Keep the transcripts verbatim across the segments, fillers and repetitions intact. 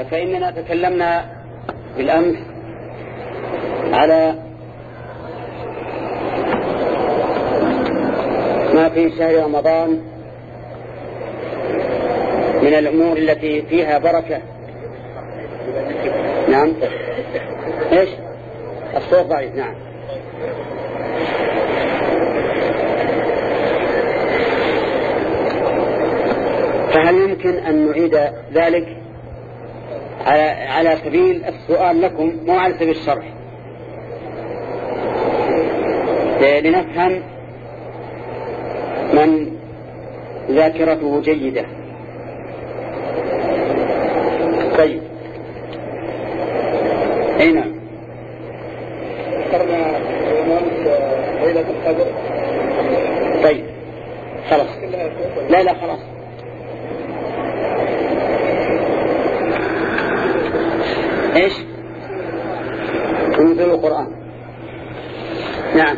فإننا تكلمنا بالأمس على ما في شهر رمضان من الأمور التي فيها بركة. نعم. إيش الصوت ضعيف؟ نعم. فهل يمكن أن نعيد ذلك على على سبيل السؤال لكم مو على سبيل الشرح، لنفهم من ذاكرته جيدة؟ طيب أي نعم. ذكرنا ليلة القدر. طيب خلاص. لا لا خلاص. ايش نزول القرآن؟ نعم.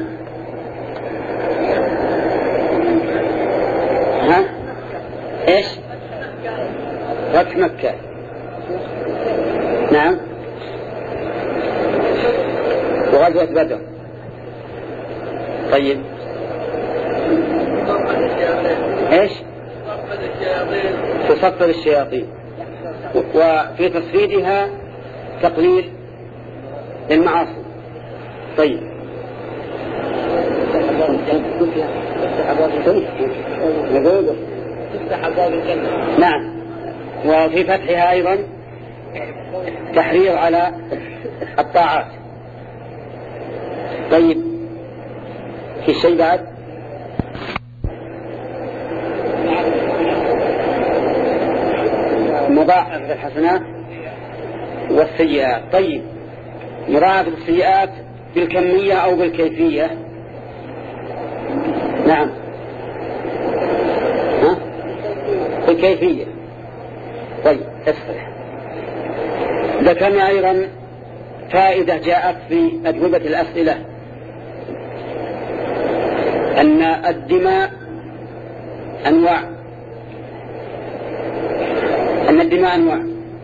ها ايش فتح مكة؟ نعم. وغزوة بدر. طيب ايش تصفد الشياطين، وفي تصفيدها تقليل للمعاصي. طيب نعم. وفي فتحها أيضا تحريض على الطاعات. طيب في شيء بعد؟ مضاعفة الحسنات والسيئات. طيب مضاعفة السيئات بالكمية أو بالكيفية؟ نعم. ها؟ بالكيفية. طيب اصبر. ذكرنا أيضا فائدة جاءت في أجوبة الأسئلة أن الدماء أنواع أن الدماء أنواع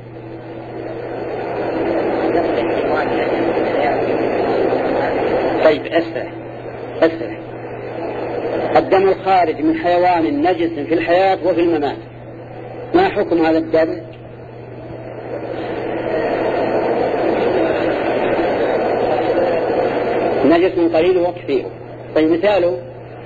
طيب أسرع أسرع. الدم الخارج من حيوان نجس في الحياة وفي الممات، ما حكم هذا الدم؟ نجس من قليل وكثير. طيب مثاله؟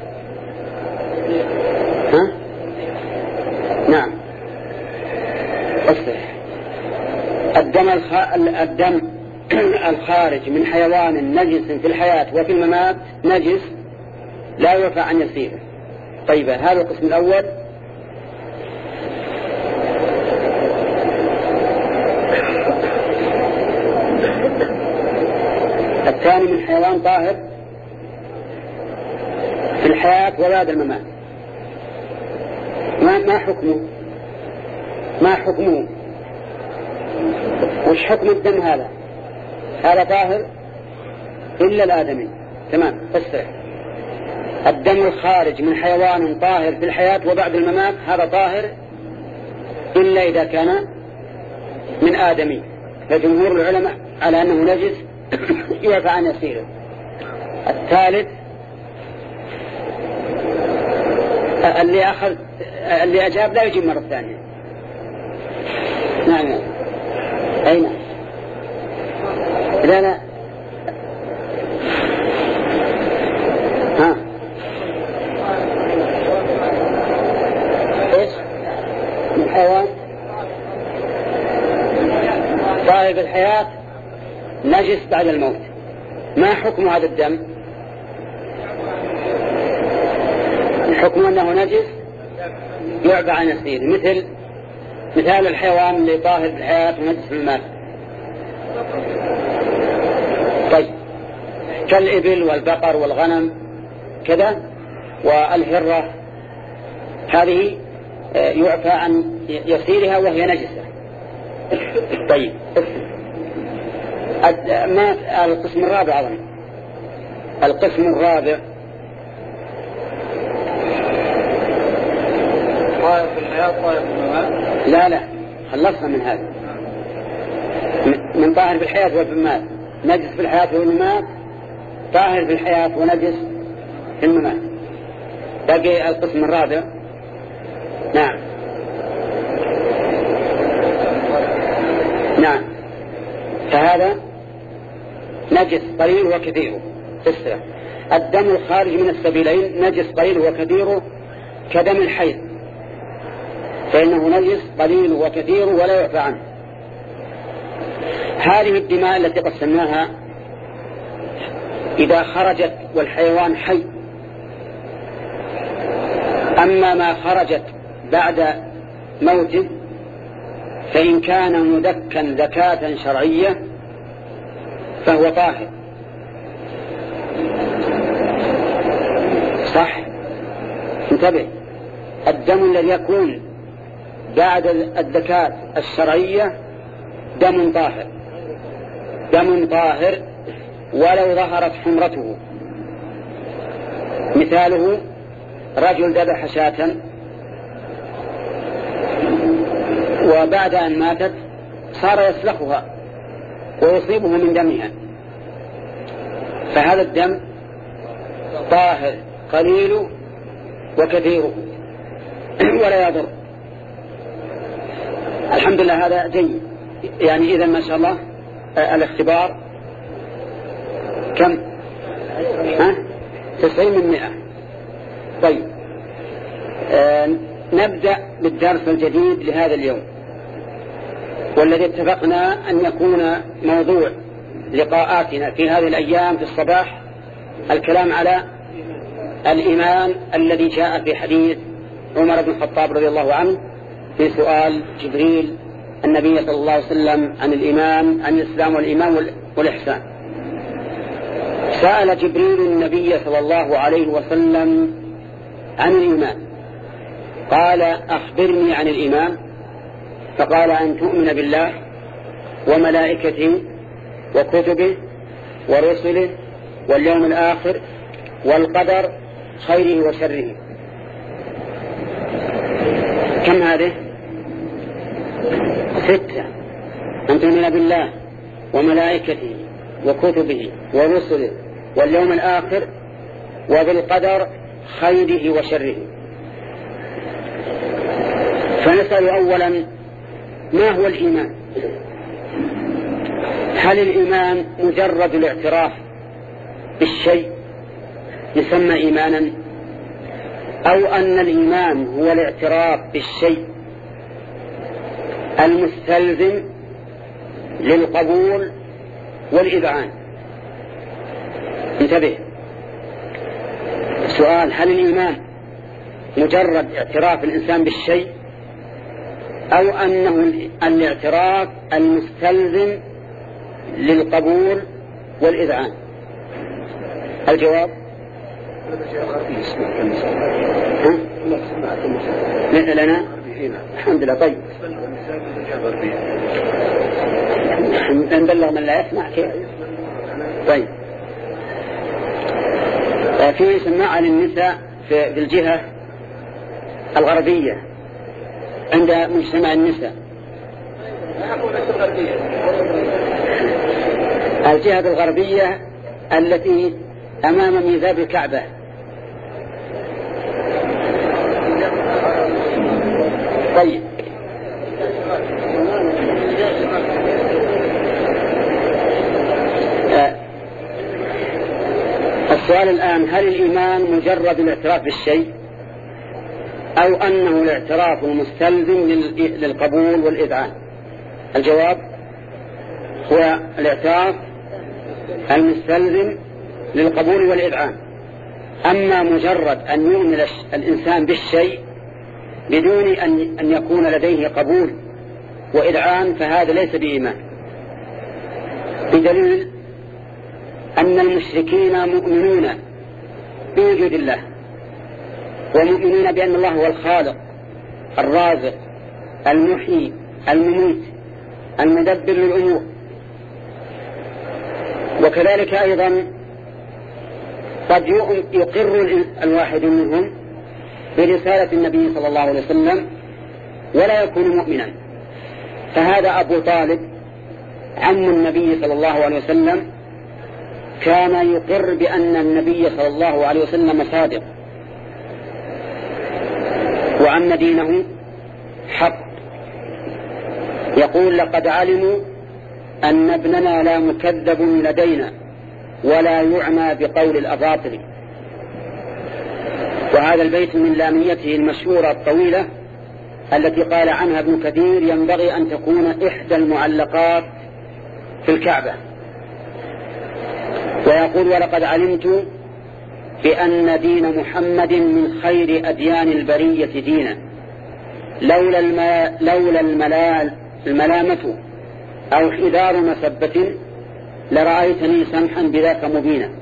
ها؟ نعم أسرع. الدم الخ... الدم الخارج من حيوان نجس في الحياة وفي الممات نجس لا يرفع عن يسيره. طيب هذا القسم الأول. الثاني من حيوان طاهر في الحياة وبعد الممات، ما ما حكمه؟ ما حكمه؟ وش حكم الدم هذا؟ هذا طاهر إلا الآدمي. تمام. فسر. الدم الخارج من حيوان طاهر في الحياة وبعد الممات هذا طاهر إلا إذا كان من آدمي، فجمهور العلماء على أنه نجس يعفى عن يسيره. الثالث اللي أخذ اللي أجاب لا يجيب مرة ثانية. نعم. أين؟ لا لا. ها إيش من حيوان طائب الحياة نجس بعد الموت، ما حكم هذا الدم؟ الحكم أنه نجس يعفى عن يسير، مثل مثال الحيوان اللي طاهر بالحياة ونجس في المال. طيب كالإبل والبقر والغنم كذا والهرة، هذه يعفى عن يسيرها وهي نجسة. طيب ما القسم الرابع أظن. القسم الرابع طائر في الحياة طائر في الممات. لا لا خلصنا من هذا. من طاهر في الحياة والممات، نجس في الحياة والممات، طاهر في الحياة ونجس في الممات. باقي القسم الرابع. نعم نعم فهذا نجس قليل وكثير. تسرع الدم الخارج من السبيلين نجس قليل وكثير كدم الحيض، فإنه نجس قليل وكثير ولا يعفى عنه. هذه الدماء التي قسمناها إذا خرجت والحيوان حي، أما ما خرجت بعد موته فإن كان مذكا زكاة شرعية فهو طاهر. صح؟ انتبه، الدم الذي يكون بعد الزكاة الشرعية دم طاهر، دم طاهر ولو ظهرت حمرته. مثاله رجل ذبح شاة وبعد أن ماتت صار يسلخها ويصيبه من دمها، فهذا الدم طاهر قليل وكثيره ولا يضر. الحمد لله هذا جيد. يعني إذا ما شاء الله الاختبار كم؟ ها؟ تسعين من مئة. طيب آه نبدأ بالدرس الجديد لهذا اليوم، والذي اتفقنا أن يكون موضوع لقاءاتنا في هذه الأيام في الصباح الكلام على الإيمان الذي جاء في حديث عمر بن الخطاب رضي الله عنه في سؤال جبريل النبي صلى الله عليه وسلم عن الإيمان، عن الإسلام والإيمان والإحسان. سأل جبريل النبي صلى الله عليه وسلم عن الإيمان، قال أخبرني عن الإيمان، فقال أن تؤمن بالله وملائكته وكتبه ورسله واليوم الآخر والقدر خيره وشره. كم هذه؟ ستة. أن تؤمن بالله وملائكته وكتبه ورسله واليوم الآخر وبالقدر خيره وشره. فنسأل أولا ما هو الإيمان؟ هل الإيمان مجرد الاعتراف بالشيء يسمى إيمانا، أو أن الإيمان هو الاعتراف بالشيء المستلزم للقبول والإذعان؟ انتبه، سؤال: هل الإيمان مجرد اعتراف الإنسان بالشيء، أو أنه الاعتراف المستلزم للقبول والإذعان؟ الجواب لنا الحمد لله. طيب نبلغ من لا يسمع كيف. طيب في سماعة للنساء في الجهة الغربية عند مجتمع النساء، الجهة الغربية التي أمام ميزاب الكعبة. طيب السؤال الآن: هل الإيمان مجرد الاعتراف بالشيء، أو أنه الاعتراف المستلزم للقبول والإذعان؟ الجواب هو الاعتراف المستلزم للقبول والإذعان. أما مجرد أن يؤمن الإنسان بالشيء بدون أن يكون لديه قبول وإذعان فهذا ليس بإيمان، بدليل أن المشركين مؤمنون بوجود الله، ومؤمنون بأن الله هو الخالق الرازق المحيي المميت المدبر للأمور. وكذلك أيضا قد يقر الواحد منهم برسالة النبي صلى الله عليه وسلم ولا يكون مؤمنا. فهذا أبو طالب عم النبي صلى الله عليه وسلم كان يقر بأن النبي صلى الله عليه وسلم صادق وأن دينه حق. يقول لقد علموا أن ابننا لا مكذب لدينا ولا يعمى بقول الأباطل. وهذا البيت من لاميته المشهورة الطويلة التي قال عنها ابن كثير ينبغي أن تكون إحدى المعلقات في الكعبة. ويقول ولقد علمت بأن دين محمد من خير أديان البرية دينا لولا, الما لولا الملال الملامة أو حذار مسبة لرأيتني سمحا بذاك مبينا.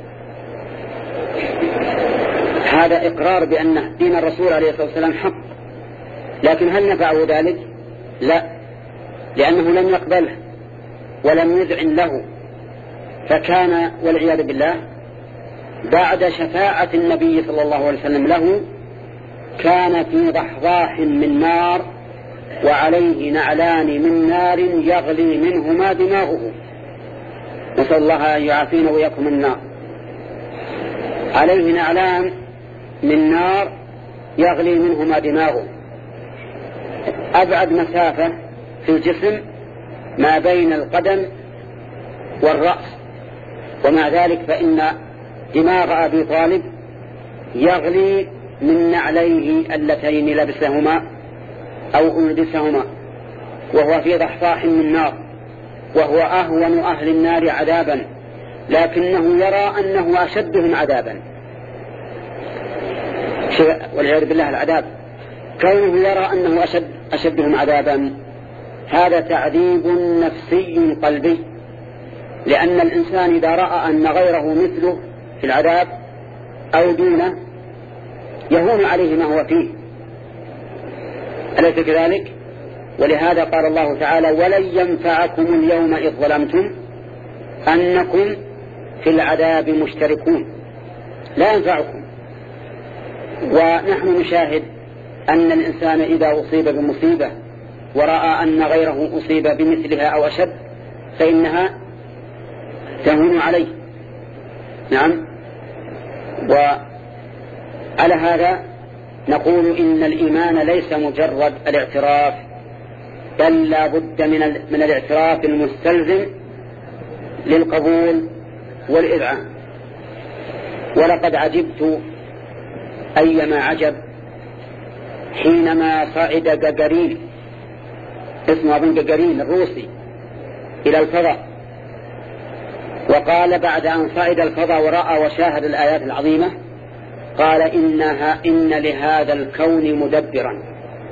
هذا إقرار بأن دين الرسول عليه الصلاة والسلام حق، لكن هل نفعه ذلك؟ لا، لأنه لم يقبله ولم يذعن له، فكان والعياذ بالله بعد شفاعة النبي صلى الله عليه وسلم له كان في ضحضاح من نار وعليه نعلان من نار يغلي منهما دماغه، نسأل الله أن يعافينا وإياكم النار. عليه نعلان من نار يغلي منهما دماغه، أبعد مسافة في الجسم ما بين القدم والرأس، ومع ذلك فإن دماغ أبي طالب يغلي من نعليه اللتين لبسهما أو ألبسهما وهو في ضحضاح من نار، وهو أهون أهل النار عذابا، لكنه يرى أنه أشدهم عذابا والعياذ بالله العذاب. كونه يرى أنه أشد أشدهم عذابا هذا تعذيب نفسي قلبي، لأن الإنسان إذا رأى أن غيره مثله في العذاب أو دونه يهون عليه ما هو فيه، أليس كذلك؟ ولهذا قال الله تعالى ولن ينفعكم اليوم إذ ظلمتم أنكم في العذاب مشتركون، لا ينفعكم. ونحن نشاهد أن الإنسان إذا أصيب بمصيبة ورأى أن غيره أصيب بمثلها أو أشد فإنها تهون عليه. نعم. وعلى هذا نقول إن الإيمان ليس مجرد الاعتراف، بل لا بد من, من الاعتراف المستلزم للقبول والإذعان. ولقد عجبت أيما عجب حينما صعد جاجارين، اسمه ابن جاجارين الروسي، إلى الفضاء، وقال بعد أن صعد الفضاء ورأى وشاهد الآيات العظيمة قال إنها إن لهذا الكون مدبرا،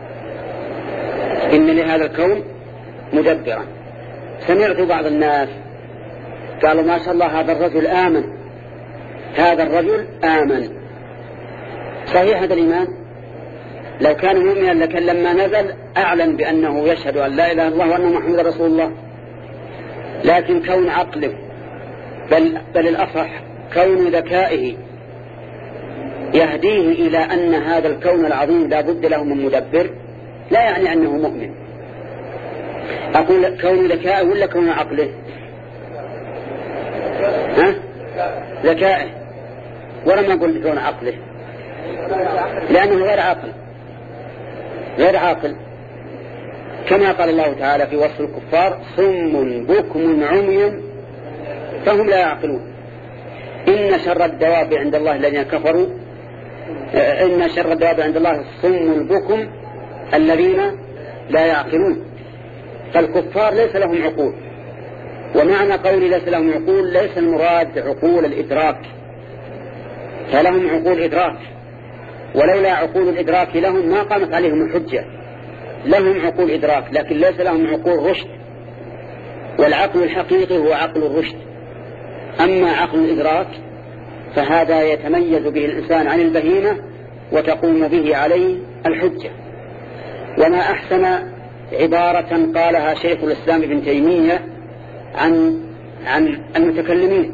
إن لهذا الكون مدبرا. سمعت بعض الناس قالوا ما شاء الله هذا الرجل آمن، هذا الرجل آمن. صحيح هذا الإيمان؟ لو كان مؤمنا لكن لما نزل أعلن بأنه يشهد أن لا إله إلا الله وأن محمد رسول الله، لكن كون عقله بل, بل الأصح كون ذكائه يهديه إلى أن هذا الكون العظيم لا بد له من مدبر لا يعني أنه مؤمن. أقول كون ذكائه ولا كون عقله؟ ها؟ ذكائه، ولم أقول كون عقله لأنه غير عاقل، غير عاقل، كما قال الله تعالى في وصف الكفار صم بكم عمي فهم لا يعقلون. إن شر الدواب عند الله الذين كفروا إن شر الدواب عند الله الصم البكم الذين لا يعقلون. فالكفار ليس لهم عقول، ومعنى قولي ليس لهم عقول ليس المراد عقول الإدراك، فلهم عقول إدراك، ولولا عقول الإدراك لهم ما قامت عليهم الحجة. لهم عقول إدراك لكن ليس لهم عقول رشد، والعقل الحقيقي هو عقل الرشد. أما عقل الإدراك فهذا يتميز به الإنسان عن البهيمة وتقوم به عليه الحجة. وما أحسن عبارة قالها شيخ الإسلام ابن تيمية عن عن المتكلمين،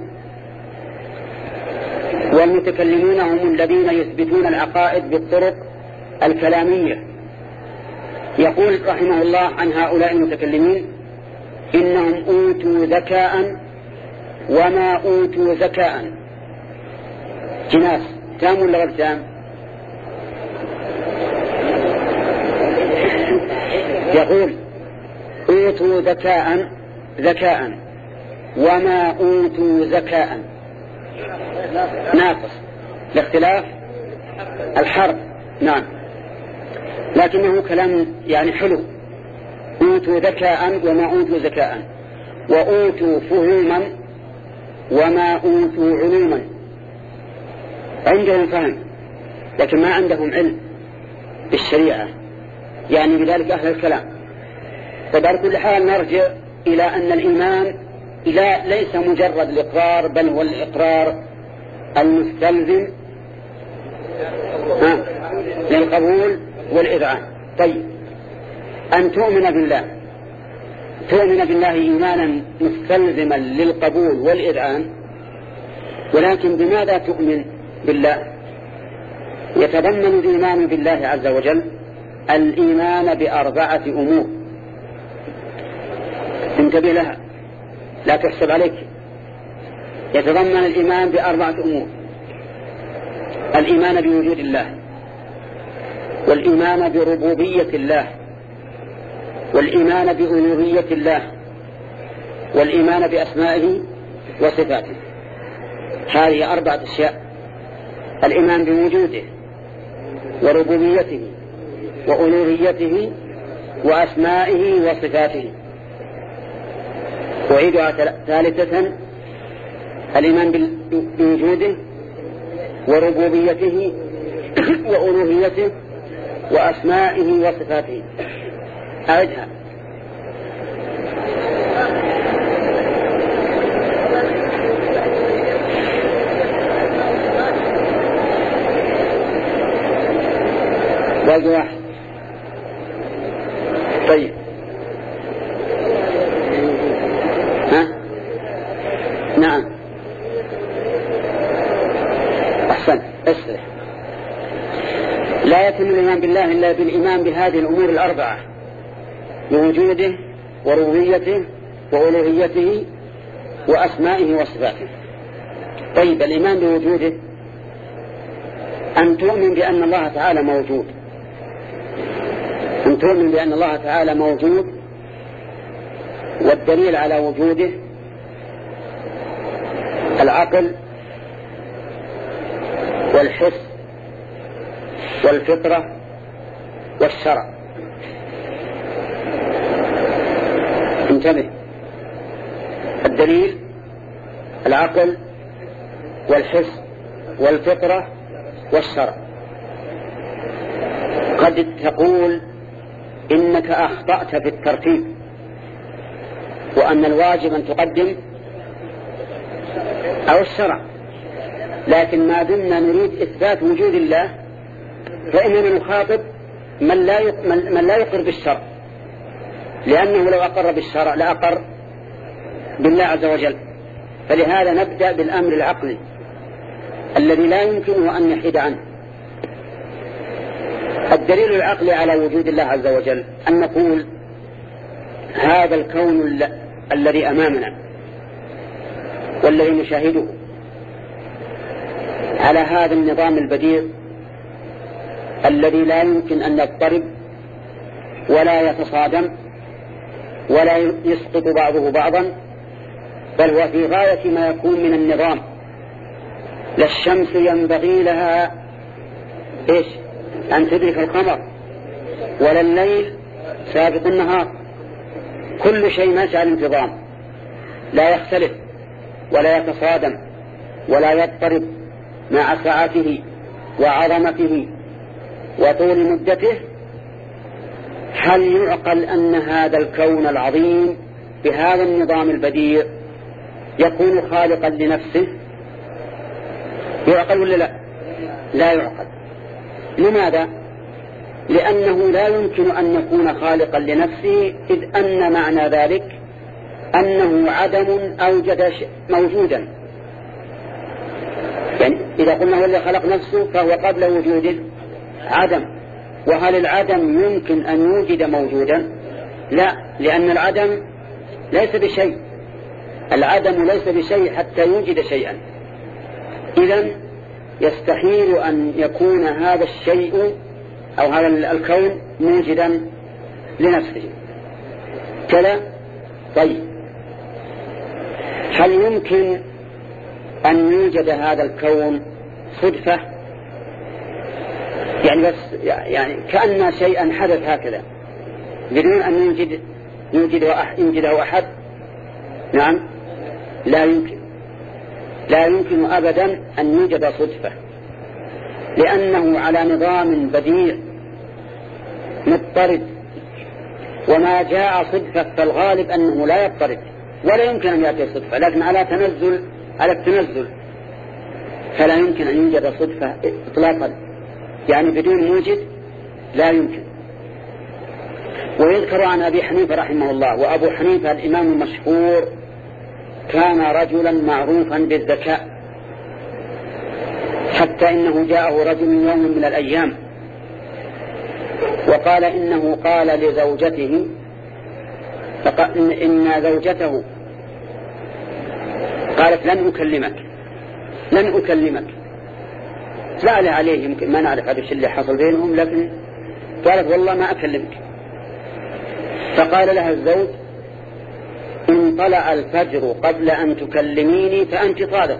والمتكلمون هم الذين يثبتون العقائد بالطرق الكلامية. يقول رحمه الله عن هؤلاء المتكلمين إنهم أوتوا ذكاء وما أوتوا ذكاء. جناس تام ولا غير تام؟ يقول أوتوا ذكاء ذكاء وما أوتوا ذكاء، ناقص لاختلاف الحرف. نعم، لكنه كلام يعني حلو. أوتوا ذكاء وما أوتوا ذكاء، وأوتوا فهوما وما أوتوا علوما. عندهم فهم لكن ما عندهم علم بالشريعة، يعني بذلك أهل الكلام. فبعد كل حال نرجع إلى أن الإيمان لا ليس مجرد الإقرار، بل هو الإقرار المستلزم للقبول والإذعان. طيب، أن تؤمن بالله تؤمن بالله إيمانا مستلزما للقبول والإذعان، ولكن بماذا تؤمن بالله؟ يتضمن الإيمان بالله عز وجل الإيمان بأربعة أمور، انتبه لها لا تحسب عليك. يتضمن الإيمان بأربعة أمور: الإيمان بوجود الله، والإيمان بربوبية الله، والإيمان بألوهية الله، والإيمان بأسمائه وصفاته. هذه أربعة أشياء: الإيمان بوجوده وربوبيته وألوهيته وأسمائه وصفاته. أعيدها ثالثة: الإيمان بوجوده وربوبيته وألوهيته وأسمائه وصفاته. أعدها: باقي واحد. طيب، ها؟ نعم، أحسن، اسرح. لا يتم الإيمان بالله إلا بالإيمان بهذه الأمور الأربعة: بوجوده وربوبيته وألوهيته وأسمائه وصفاته. طيب، الإيمان بوجوده أن تؤمن بأن الله تعالى موجود، أن تؤمن بأن الله تعالى موجود، والدليل على وجوده العقل والحس والفطرة والشرع. انتبه، الدليل العقل والحس والفطرة والشرع. قد تقول إنك أخطأت في الترتيب، وأن الواجب أن تقدم أو الشرع، لكن ما دمنا نريد إثبات وجود الله فإننا نخاطب من لا من لا يقر بالشرع، لأنه لو أقر بالشرع لأقر بالله عز وجل. فلهذا نبدأ بالأمر العقلي الذي لا يمكنه أن يحيد عنه. الدليل العقلي على وجود الله عز وجل أن نقول هذا الكون الذي أمامنا والذي نشاهده على هذا النظام البديع الذي لا يمكن أن يضطرب ولا يتصادم ولا يسقط بعضه بعضا، بل هو في غاية ما يكون من النظام. لا الشمس ينبغي لها إيش أن تدرك القمر، ولا الليل سابق النهار، كل شيء ماشي على الانتظام، لا يختلف ولا يتصادم ولا يضطرب مع سعته وعظمته وطول مدته. هل يعقل أن هذا الكون العظيم بهذا النظام البديع يكون خالقا لنفسه؟ يعقل ولا لا؟ لا يعقل. لماذا؟ لأنه لا يمكن أن يكون خالقا لنفسه، إذ أن معنى ذلك أنه عدم أوجد موجودا. يعني إذا قلنا هو اللي خلق نفسه فهو قبل وجود عدم. وهل العدم يمكن أن يوجد موجودا؟ لا، لأن العدم ليس بشيء، العدم ليس بشيء حتى يوجد شيئا. إذن يستحيل أن يكون هذا الشيء أو هذا الكون موجدا لنفسه كلا. طيب هل يمكن أن يوجد هذا الكون صدفة؟ يعني بس يعني كأن شيئا حدث هكذا بدون أن يوجد يوجده أحد؟ نعم، لا يمكن، لا يمكن أبدا أن يوجد صدفة، لأنه على نظام بديع مضطرد، وما جاء صدفة فالغالب أنه لا يضطرد ولا يمكن أن يأتي صدفة، لكن على تنزل على التنزل فلا يمكن أن يوجد صدفة إطلاقا، يعني بدون موجد لا يمكن. ويذكر عن أبي حنيفة رحمه الله، وأبو حنيفة الإمام المشهور كان رجلا معروفا بالذكاء، حتى إنه جاءه رجل يوم من الأيام وقال إنه قال لزوجته إن زوجته قالت لن أكلمك لن أكلمك سأل عليه، يمكن ما نعرف هذا الشيء اللي حصل بينهم، لكن قالت والله ما أكلمك. فقال لها الزوج إن طلع الفجر قبل أن تكلميني فأنت صادق،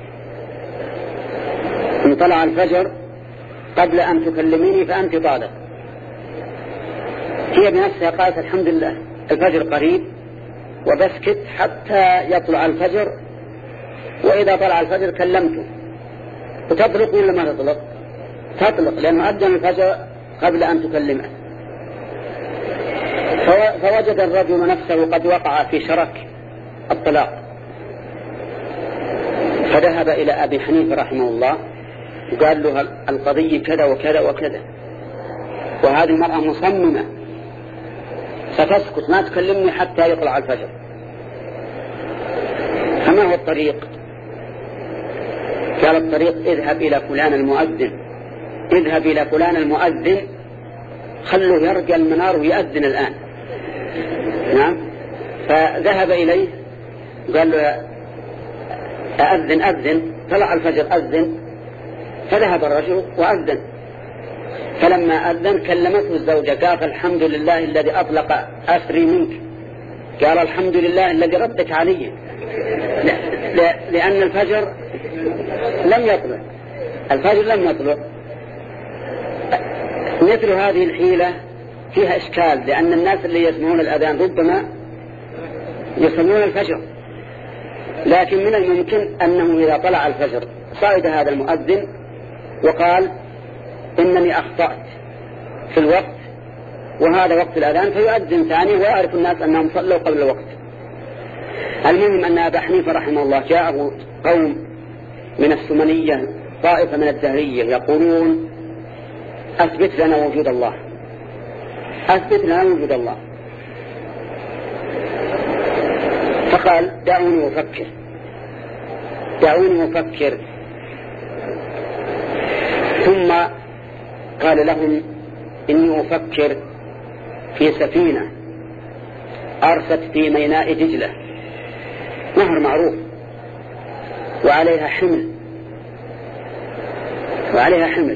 إن طلع الفجر قبل أن تكلميني فأنت صادق. هي بنفسها قالت الحمد لله الفجر قريب وبسكت حتى يطلع الفجر، وإذا طلع الفجر كلمته. وتطلق ولا ما تطلق؟ تطلق، لأنه أذن الفجر قبل أن تكلمه. فوجد الرجل نفسه قد وقع في شرك الطلاق، فذهب إلى أبي حنيفة رحمه الله وقال له القضية كذا وكذا وكذا، وهذه المرأة مصممة ستسكت ما تكلمني حتى يطلع الفجر، فما هو الطريق؟ قال الطريق اذهب إلى فلان المؤذن، اذهب إلى فلان المؤذن خلوه يرجع المنار ويأذن الآن. نعم، فذهب إليه قال له أأذن أذن، طلع الفجر أذن، فذهب الرجل وأذن. فلما أذن كلمته الزوجة قال الحمد لله الذي أطلق أسري منك، قال الحمد لله الذي ردك علي، لأن الفجر لم يطلع الفجر لم يطلع. مثل هذه الحيلة فيها إشكال، لأن الناس اللي يسمعون الأذان ربما يصلون الفجر، لكن من الممكن أنه إذا طلع الفجر صعد هذا المؤذن وقال إنني أخطأت في الوقت وهذا وقت الأذان، فيؤذن ثاني ويعرف الناس أنهم صلوا قبل الوقت. المهم أن أبا حنيفة رحمه الله جاءه قوم من السمنية طائفة من الدهرية يقولون أثبت لنا وجود الله، أثبت لنا وجود الله. فقال دعوني أفكر دعوني أفكر ثم قال لهم إني أفكر في سفينة أرست في ميناء دجلة، نهر معروف، وعليها حمل وعليها حمل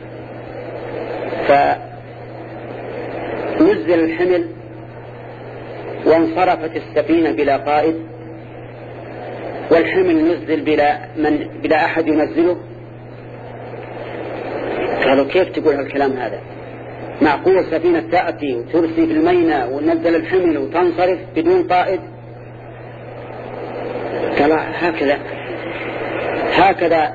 فنزل الحمل وانصرفت السفينة بلا قائد، والحمل نزل بلا, من بلا أحد ينزله. قالوا كيف تقول هالكلام هذا؟ معقول سفينة تأتي وترسي في الميناء ونزل الحمل وتنصرف بدون قائد؟ قال هكذا هكذا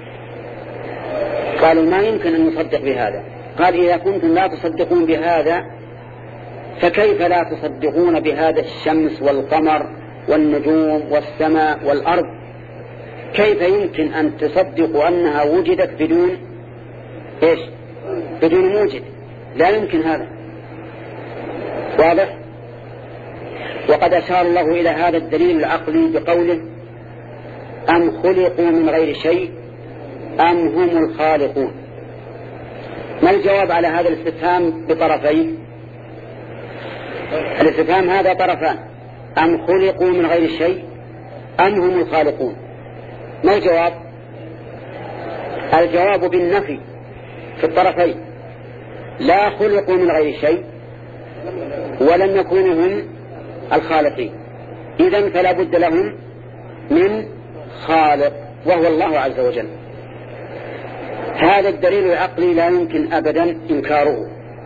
قالوا ما يمكن أن نصدق بهذا. قال إذا كنتم لا تصدقون بهذا فكيف لا تصدقون بهذا الشمس والقمر والنجوم والسماء والأرض؟ كيف يمكن أن تصدقوا أنها وجدت بدون إيش؟ بدون موجد؟ لا يمكن هذا. واضح؟ وقد أشار الله إلى هذا الدليل العقلي بقوله أم خلقوا من غير شيء أم هم الخالقون. ما الجواب على هذا الاستفهام بطرفين؟ الاستفهام هذا طرفان، أم خلقوا من غير شيء أم هم الخالقون؟ ما الجواب؟ الجواب بالنفي في الطرفين، لا خلقوا من غير شيء ولم يكونوا هم الخالقين، إذن فلا بد لهم من خالق وهو الله عز وجل. هذا الدليل العقلي لا يمكن أبدا إنكاره.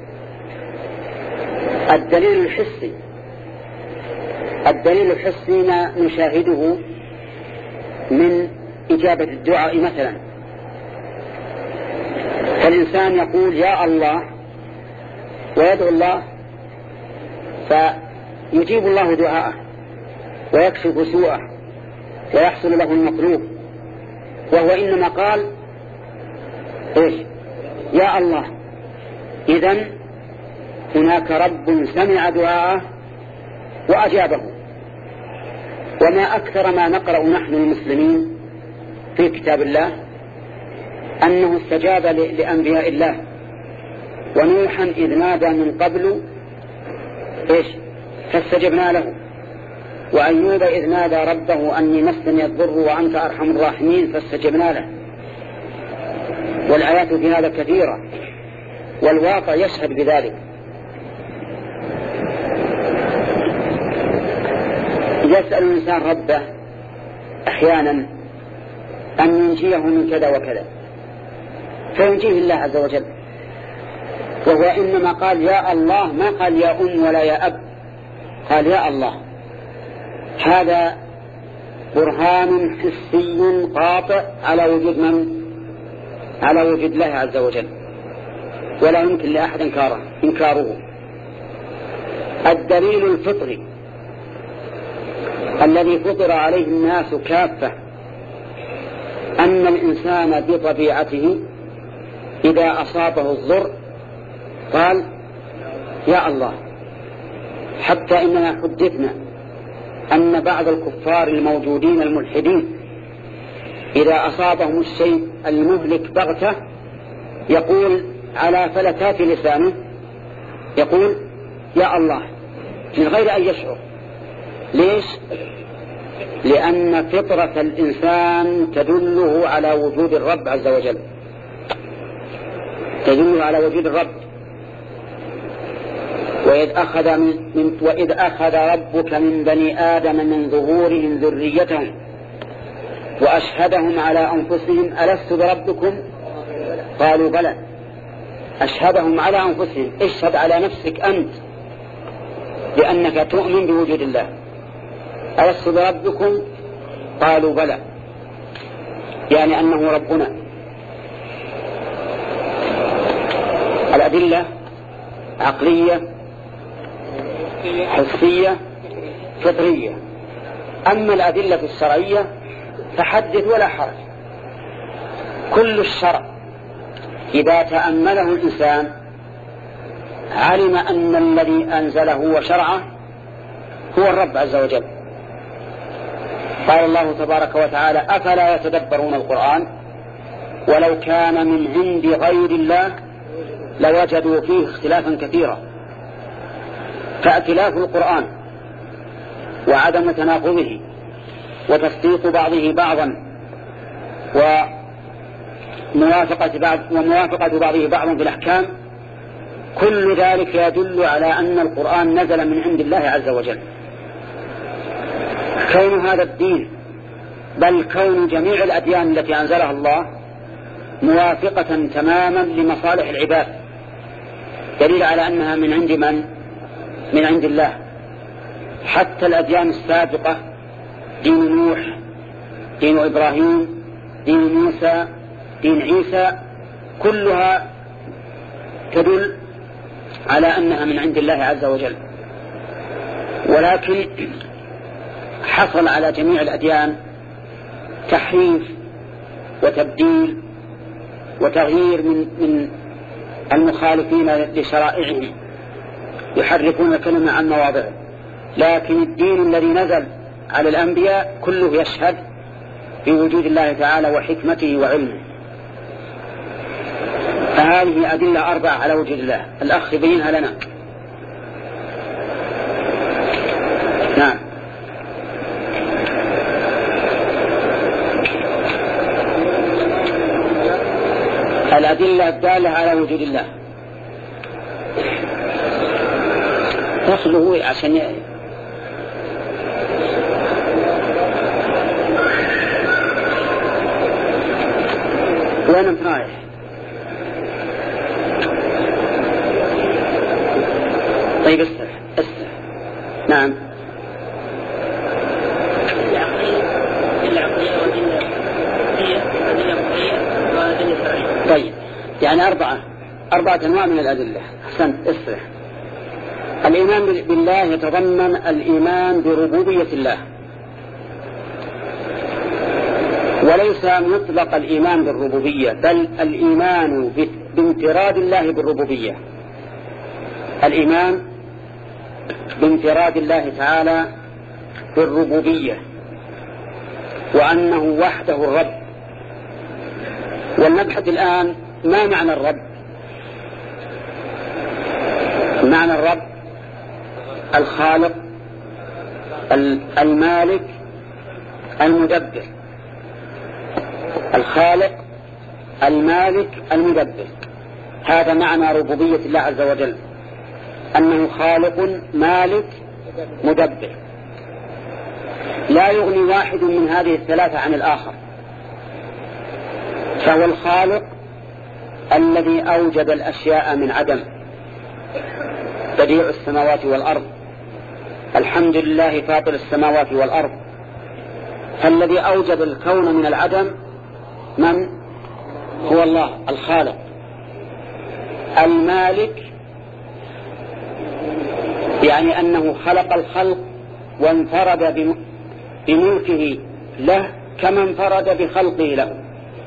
الدليل الحسي الدليل الحسي ما نشاهده من إجابة الدعاء مثلا، فالإنسان يقول يا الله ويدعو الله فيجيب الله دعاءه ويكشف سوءه ويحصل له المطلوب، وهو إنما قال إيش؟ يا الله. إذن هناك رب سمع دعاءه وأجابه. وما أكثر ما نقرأ نحن المسلمين في كتاب الله أنه استجاب لأنبياء الله، ونوحا إذ نادى من قبل إيش؟ فاستجبنا له، وأيوب إذ نادى ربه أني مسني الضر وأنت أرحم الراحمين فاستجبنا له. والآيات في هذا كثيرة والواقع يشهد بذلك. يسأل الإنسان ربه أحيانا أن ينجيه من كذا وكذا فينجيه الله عز وجل، وهو إنما قال يا الله، ما قال يا أم ولا يا أب، قال يا الله. هذا برهان حسي قاطع على وجود من؟ على وجود الله عز وجل، ولا يمكن لأحد إنكاره إنكاره. الدليل الفطري الذي فطر عليه الناس كافة أن الإنسان بطبيعته إذا أصابه الضر قال يا الله. حتى إننا حدثنا أن بعض الكفار الموجودين الملحدين إذا أصابهم الشيء المهلك بغتة يقول على فلتات لسانه يقول يا الله من غير أن يشعر. ليش؟ لأن فطرة الإنسان تدله على وجود الرب عز وجل، تدله على وجود الرب. وإذ أخذ, من وإذ أخذ ربك من بني آدم من ظهورهم ذريتهم وأشهدهم على أنفسهم ألست بربكم قالوا بلى. أشهدهم على أنفسهم، اشهد على نفسك أنت لأنك تؤمن بوجود الله. ألست بربكم قالوا بلى، يعني أنه ربنا. الأدلة عقلية حسية فطرية. أما الأدلة الشرعية فحدث ولا حرج. كل الشرع إذا تأمله الإنسان علم أن الذي أنزله وشرعه هو الرب عز وجل. قال الله تبارك وتعالى أفلا يتدبرون القرآن ولو كان من عند غير الله لوجدوا فيه اختلافا كثيرا. فاختلاف القرآن وعدم تناقضه وتصديق بعضه بعضا وموافقة بعض وموافقة بعضه بعضا في الأحكام، كل ذلك يدل على أن القرآن نزل من عند الله عز وجل. كون هذا الدين بل كون جميع الأديان التي أنزلها الله موافقة تماما لمصالح العباد دليل على أنها من عند من؟ من عند الله. حتى الأديان السابقة دين نوح، دين إبراهيم، دين موسى، دين عيسى، كلها تدل على أنها من عند الله عز وجل. ولكن حصل على جميع الأديان تحريف وتبديل وتغيير من من المخالفين لشرائعهم، يحرفون الكلمة عن مواضعه. لكن الدين الذي نزل على الأنبياء كله يشهد بوجود الله تعالى وحكمته وعلمه. فهذه أدلة أربعة على وجود الله. الأخ بينها لنا. نعم. الأدلة الدالة على وجود الله تخلو عشان ي... وين انت رايح؟ طيب استرح استرح. نعم. طيب يعني أربعة أربعة أنواع من الأدلة. أحسنت استرح. الإيمان بالله يتضمن الإيمان بربوبية الله، وليس مطلق الإيمان بالربوبية، بل الإيمان بانفراد الله بالربوبية، الإيمان بانفراد الله تعالى بالربوبية، وأنه وحده الرب. ولنبحث الآن ما معنى الرب. معنى الرب الخالق المالك المدبر. الخالق المالك المدبر، هذا معنى ربوبية الله عز وجل، أنه خالق مالك مدبر. لا يغني واحد من هذه الثلاثة عن الآخر، فهو الخالق الذي أوجد الأشياء من عدم، بديع السماوات والأرض، الحمد لله فاطر السماوات والأرض. فالذي أوجد الكون من العدم من هو الله الخالق. المالك يعني أنه خلق الخلق وانفرد بملكه له كما انفرد بخلقه له.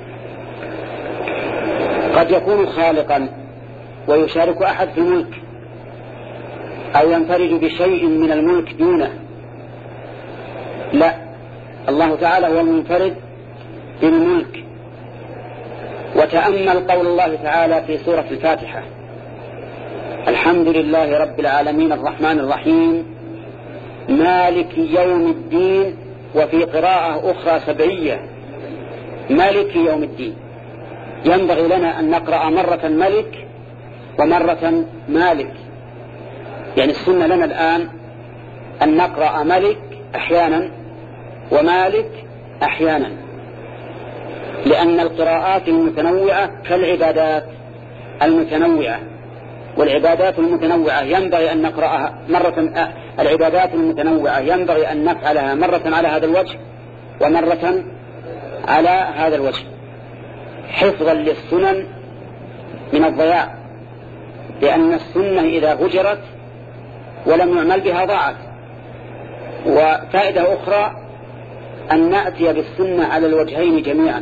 قد يكون خالقا ويشارك أحد في الملك، أو ينفرد بشيء من الملك دونه. لا، الله تعالى هو المنفرد بالملك. وتأمل قول الله تعالى في سورة الفاتحة: الحمد لله رب العالمين الرحمن الرحيم مالك يوم الدين، وفي قراءة أخرى سبعية مالك يوم الدين. ينبغي لنا أن نقرأ مرة ملك ومرة مالك، يعني السنة لنا الآن أن نقرأ ملك أحيانا ومالك أحيانا، لأن القراءات المتنوعة كالعبادات المتنوعة، والعبادات المتنوعة ينبغي أن نقرأها مرة، العبادات المتنوعة ينبغي أن نفعلها مرة على هذا الوجه ومرة على هذا الوجه، حفظا للسنن من الضياع، لأن السنة إذا هجرت ولم يعمل بها ضاعت. وفائدة أخرى أن نأتي بالسنة على الوجهين جميعا.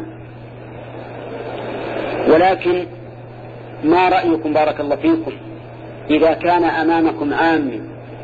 ولكن ما رأيكم بارك الله فيكم إذا كان أمامكم عامي،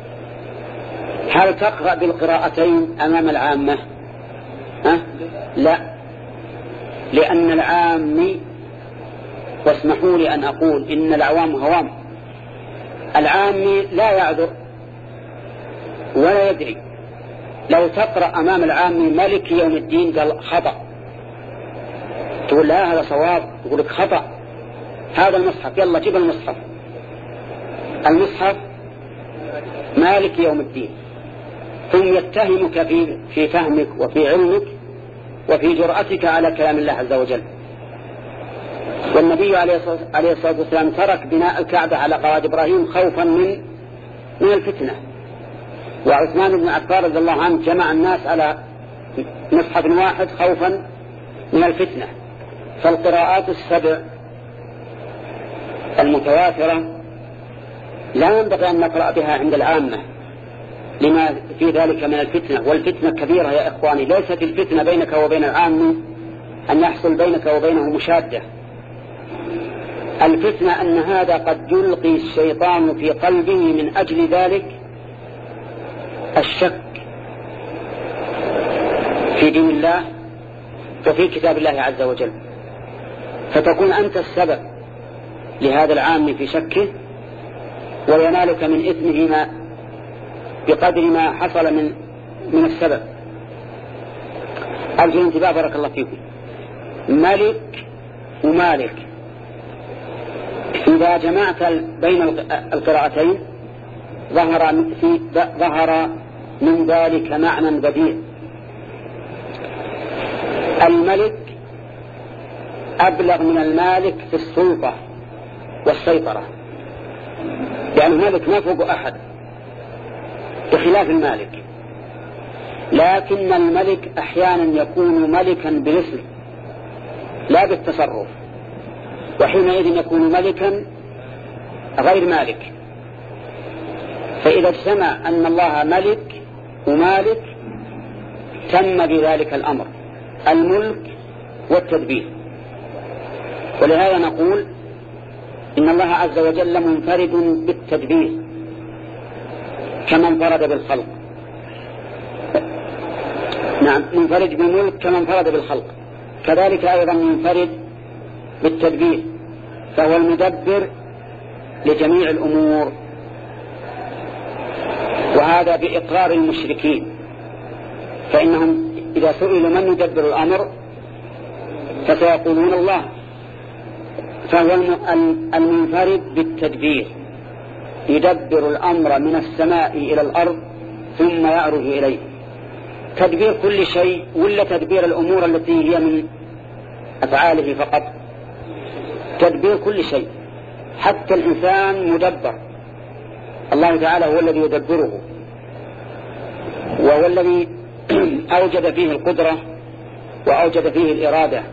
هل تقرأ بالقراءتين أمام العامة؟ ها؟ لا، لأن العامي، واسمحوا لي أن أقول إن العوام هوام، العامي لا يعذر ولا يدري. لو تقرأ أمام العامي ملك يوم الدين قال خطأ، تقول لا هذا صواب، تقول لك خطأ، هذا المصحف، يلا جيب المصحف، المصحف مالك يوم الدين، ثم يتهمك في في فهمك وفي علمك وفي جرأتك على كلام الله عز وجل. والنبي عليه الصلاة والسلام ترك بناء الكعبة على قواعد إبراهيم خوفا من من الفتنة. وعثمان بن عفان رضي الله عنه جمع الناس على مصحف واحد خوفا من الفتنة. فالقراءات السبع المتواترة لا ينبغي أن نقرأ بها عند العامة لما في ذلك من الفتنة، والفتنة كبيرة يا إخواني. ليست الفتنة بينك وبين العام أن يحصل بينك وبينه مشادة، الفتنة أن هذا قد يلقي الشيطان في قلبه من أجل ذلك الشك في دين الله وفي كتاب الله عز وجل، فتكون أنت السبب لهذا العام في شكه، وينالك من إثمه ما بقدر ما حصل من من السبب. أرجو الانتباه بارك الله فيكم. ملك ومالك إذا جمعت بين القراءتين ظهر في ظهر من ذلك معنى بديع. الملك أبلغ من المالك في السلطة والسيطرة، يعني الملك ما فوق أحد بخلاف المالك، لكن الملك أحيانا يكون ملكا بالاسم لا بالتصرف، وحينئذ يكون ملكا غير مالك. فإذا اجتمع أن الله ملك ومالك تم بذلك الأمر الملك والتدبير. ولهذا نقول إن الله عز وجل منفرد بالتدبير كما انفرد بالخلق. نعم، منفرد بالملك كما انفرد بالخلق، كذلك أيضا منفرد بالتدبير، فهو المدبر لجميع الأمور. وهذا بإقرار المشركين، فإنهم إذا سئلوا من يدبر الأمر فسيقولون الله. فهو المنفرد بالتدبير، يدبر الأمر من السماء إلى الأرض ثم يعرج إليه. تدبير كل شيء ولا تدبير الأمور التي هي من أفعاله فقط؟ تدبير كل شيء، حتى الإنسان مدبر. الله تعالى هو الذي يدبره، وهو الذي أوجد فيه القدرة وأوجد فيه الإرادة.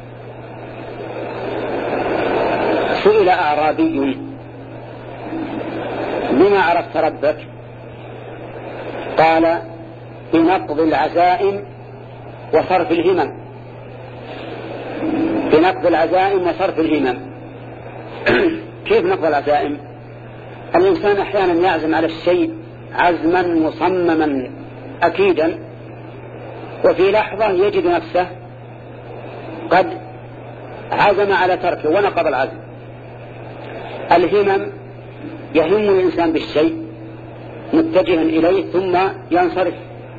سئل أعرابي بما عرفت ربك؟ قال بنقض العزائم وصرف الهمم. بنقض العزائم وصرف الهمم. كيف نقض العزائم؟ الإنسان أحيانا يعزم على الشيء عزما مصمما أكيدا، وفي لحظة يجد نفسه قد عزم على تركه ونقض العزم. الهمم يهم الإنسان بالشيء متجها إليه ثم ينصرف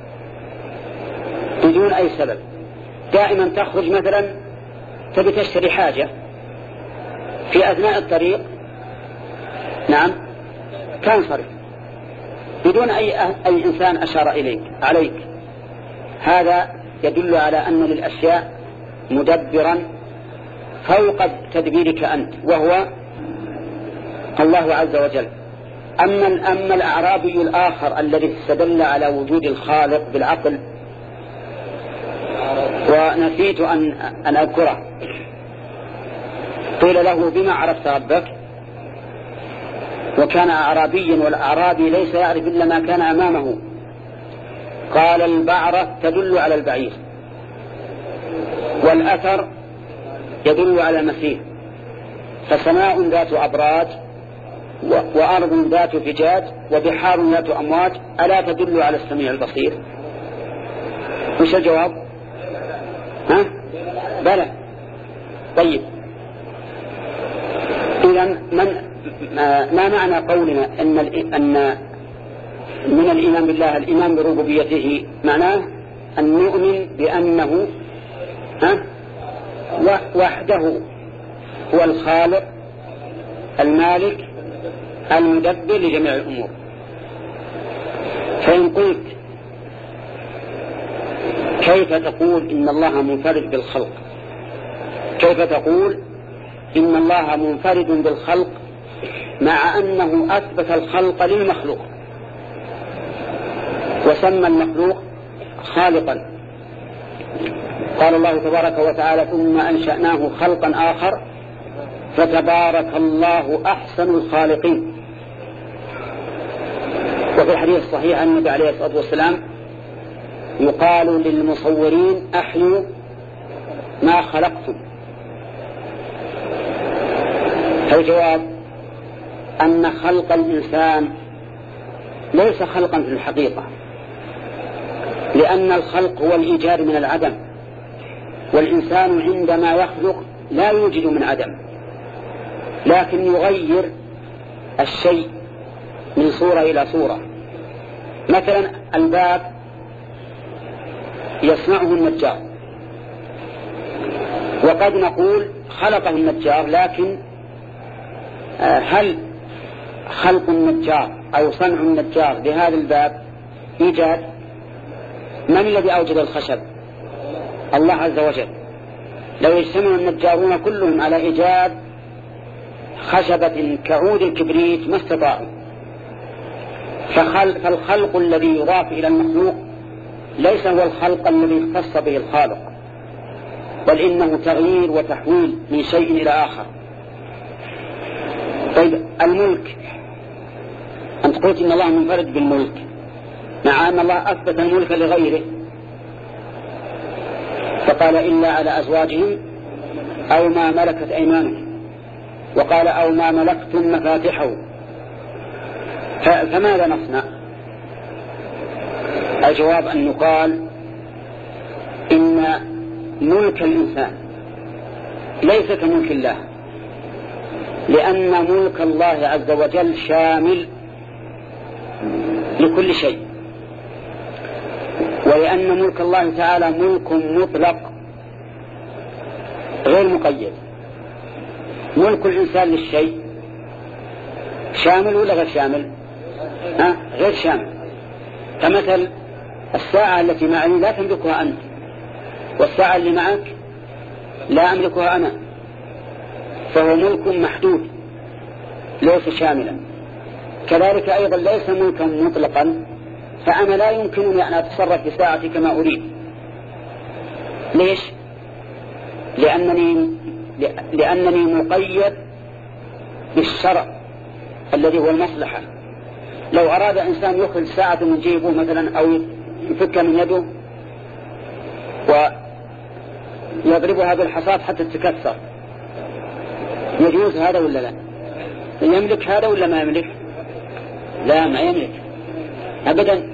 بدون أي سبب. دائما تخرج مثلا تبي تشتري حاجة، في أثناء الطريق نعم تنصرف بدون أي, أي إنسان أشار إليك عليك. هذا يدل على أن للأشياء مدبرا فوق تدبيرك أنت، وهو الله عز وجل. أما, أما الأعرابي الآخر الذي استدل على وجود الخالق بالعقل ونسيت أن, أن أذكره، قيل له بما عرفت ربك؟ وكان أعرابيا، والأعرابي ليس يعرف إلا ما كان أمامه. قال البعرة تدل على البعير، والأثر يدل على المسير، فسماء ذات أبراج وأرض ذات فجاج وبحار ذات أمواج ألا تدل على السميع البصير؟ وش الجواب؟ ها؟ بلى. طيب، إذن من ما معنى قولنا أن أن من الإيمان بالله الإيمان بربوبيته؟ معناه أن نؤمن بأنه ها وحده هو الخالق المالك المدبر لجميع الأمور. فإن قلت كيف تقول إن الله منفرد بالخلق؟ كيف تقول إن الله منفرد بالخلق مع أنه أثبت الخلق للمخلوق وسمى المخلوق خالقا؟ قال الله تبارك وتعالى ثم أنشأناه خلقا آخر فتبارك الله أحسن الخالقين. وفي الحديث الصحيح عن النبي عليه الصلاة والسلام يقال للمصورين أحيوا ما خلقتم. فالجواب أن خلق الإنسان ليس خلقا في الحقيقة، لأن الخلق هو الإيجاد من العدم، والإنسان عندما يخلق لا يوجد من عدم، لكن يغير الشيء من صورة إلى صورة. مثلا الباب يصنعه النجار، وقد نقول خلقه النجار لكن هل خلق النجار أو صنع النجار بهذا الباب إيجاد؟ من الذي أوجد الخشب؟ الله عز وجل. لو يجتمع النجارون كلهم على إيجاد خشبة كعود الكبريت ما استطاعوا. فالخلق الذي يضاف إلى المخلوق ليس هو الخلق الذي اختص به الخالق، بل إنه تغيير وتحويل من شيء إلى آخر. طيب الملك، أنت قلت إن الله منفرد بالملك، مع أن الله أثبت الملك لغيره فقال إلا على أزواجهم أو ما ملكت أيمانهم، وقال أو ما ملكتم مفاتحه. فماذا نصنع؟ الجواب أن يقال إن ملك الإنسان ليس كملك الله، لأن ملك الله عز وجل شامل لكل شيء، ولأن ملك الله تعالى ملك مطلق غير مقيد. ملك الإنسان للشيء شامل ولا غير شامل؟ ها؟ غير شامل. كمثل الساعة التي معي لا تملكها أنت، والساعة اللي معك لا أملكها أنا، فهو ملك محدود ليس شاملا. كذلك أيضا ليس ملكا مطلقا، فأنا لا يمكنني أن أتصرف بساعتي كما أريد. ليش؟ لأنني, لأنني مقيد بالشرع الذي هو المصلحة. لو أراد إنسان يخرج ساعة من جيبه مثلا أو يفك من يده ويضربها بالحصاد حتى تتكسر، يجوز هذا ولا لا؟ يملك هذا ولا ما يملك؟ لا، ما يملك أبدا.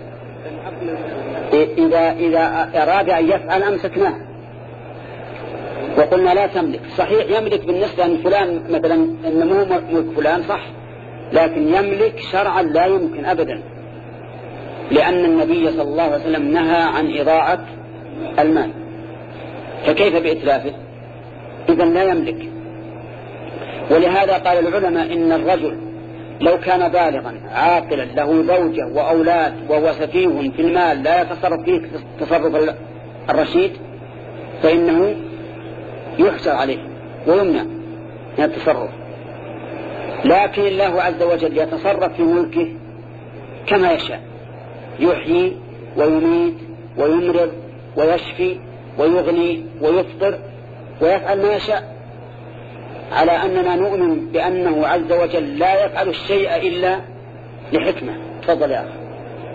إذا, إذا أراد أن يفعل أمسكناه وقلنا لا تملك. صحيح يملك بالنسبة لفلان مثلا إنه مو ملك فلان صح، لكن يملك شرعا لا يمكن أبدا، لأن النبي صلى الله عليه وسلم نهى عن إضاعة المال، فكيف بإتلافه؟ إذن لا يملك. ولهذا قال العلماء إن الرجل لو كان بالغا عاقلا له زوجة وأولاد وهو سفيه في المال لا يتصرف فيه تصرف الرشيد فإنه يحجر عليه ويمنع من التصرف. لكن الله عز وجل يتصرف في ملكه كما يشاء، يحيي ويميت ويمرض ويشفي ويغني ويفطر ويفعل ما يشاء، على أننا نؤمن بأنه عز وجل لا يفعل الشيء إلا لحكمة. تفضل يا أخي.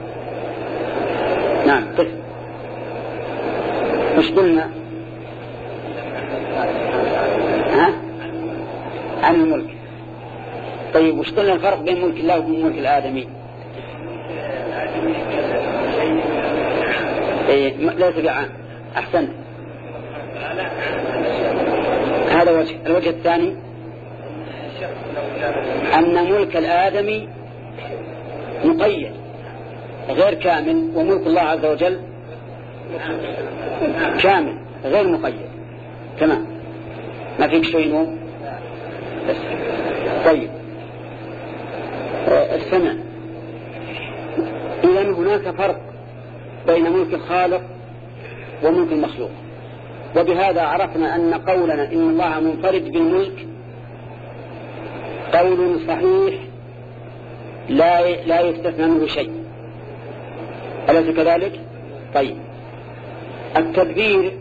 نعم قف. مش قلنا ها عن الملك؟ طيب وش قلنا الفرق بين ملك الله وبين ملك الآدمي؟ إيه ليس بعام. أحسن. هذا وجه. الوجه الثاني أن ملك الآدمي مقيد غير كامل، وملك الله عز وجل كامل غير مقيد. تمام، ما فيك شيء نوم بس. طيب السمع. إذن هناك فرق بين ملك الخالق وملك المخلوق، وبهذا عرفنا أن قولنا إن الله منفرد بالملك قول صحيح لا لا يستثنى منه شيء، أليس كذلك؟ طيب التدبير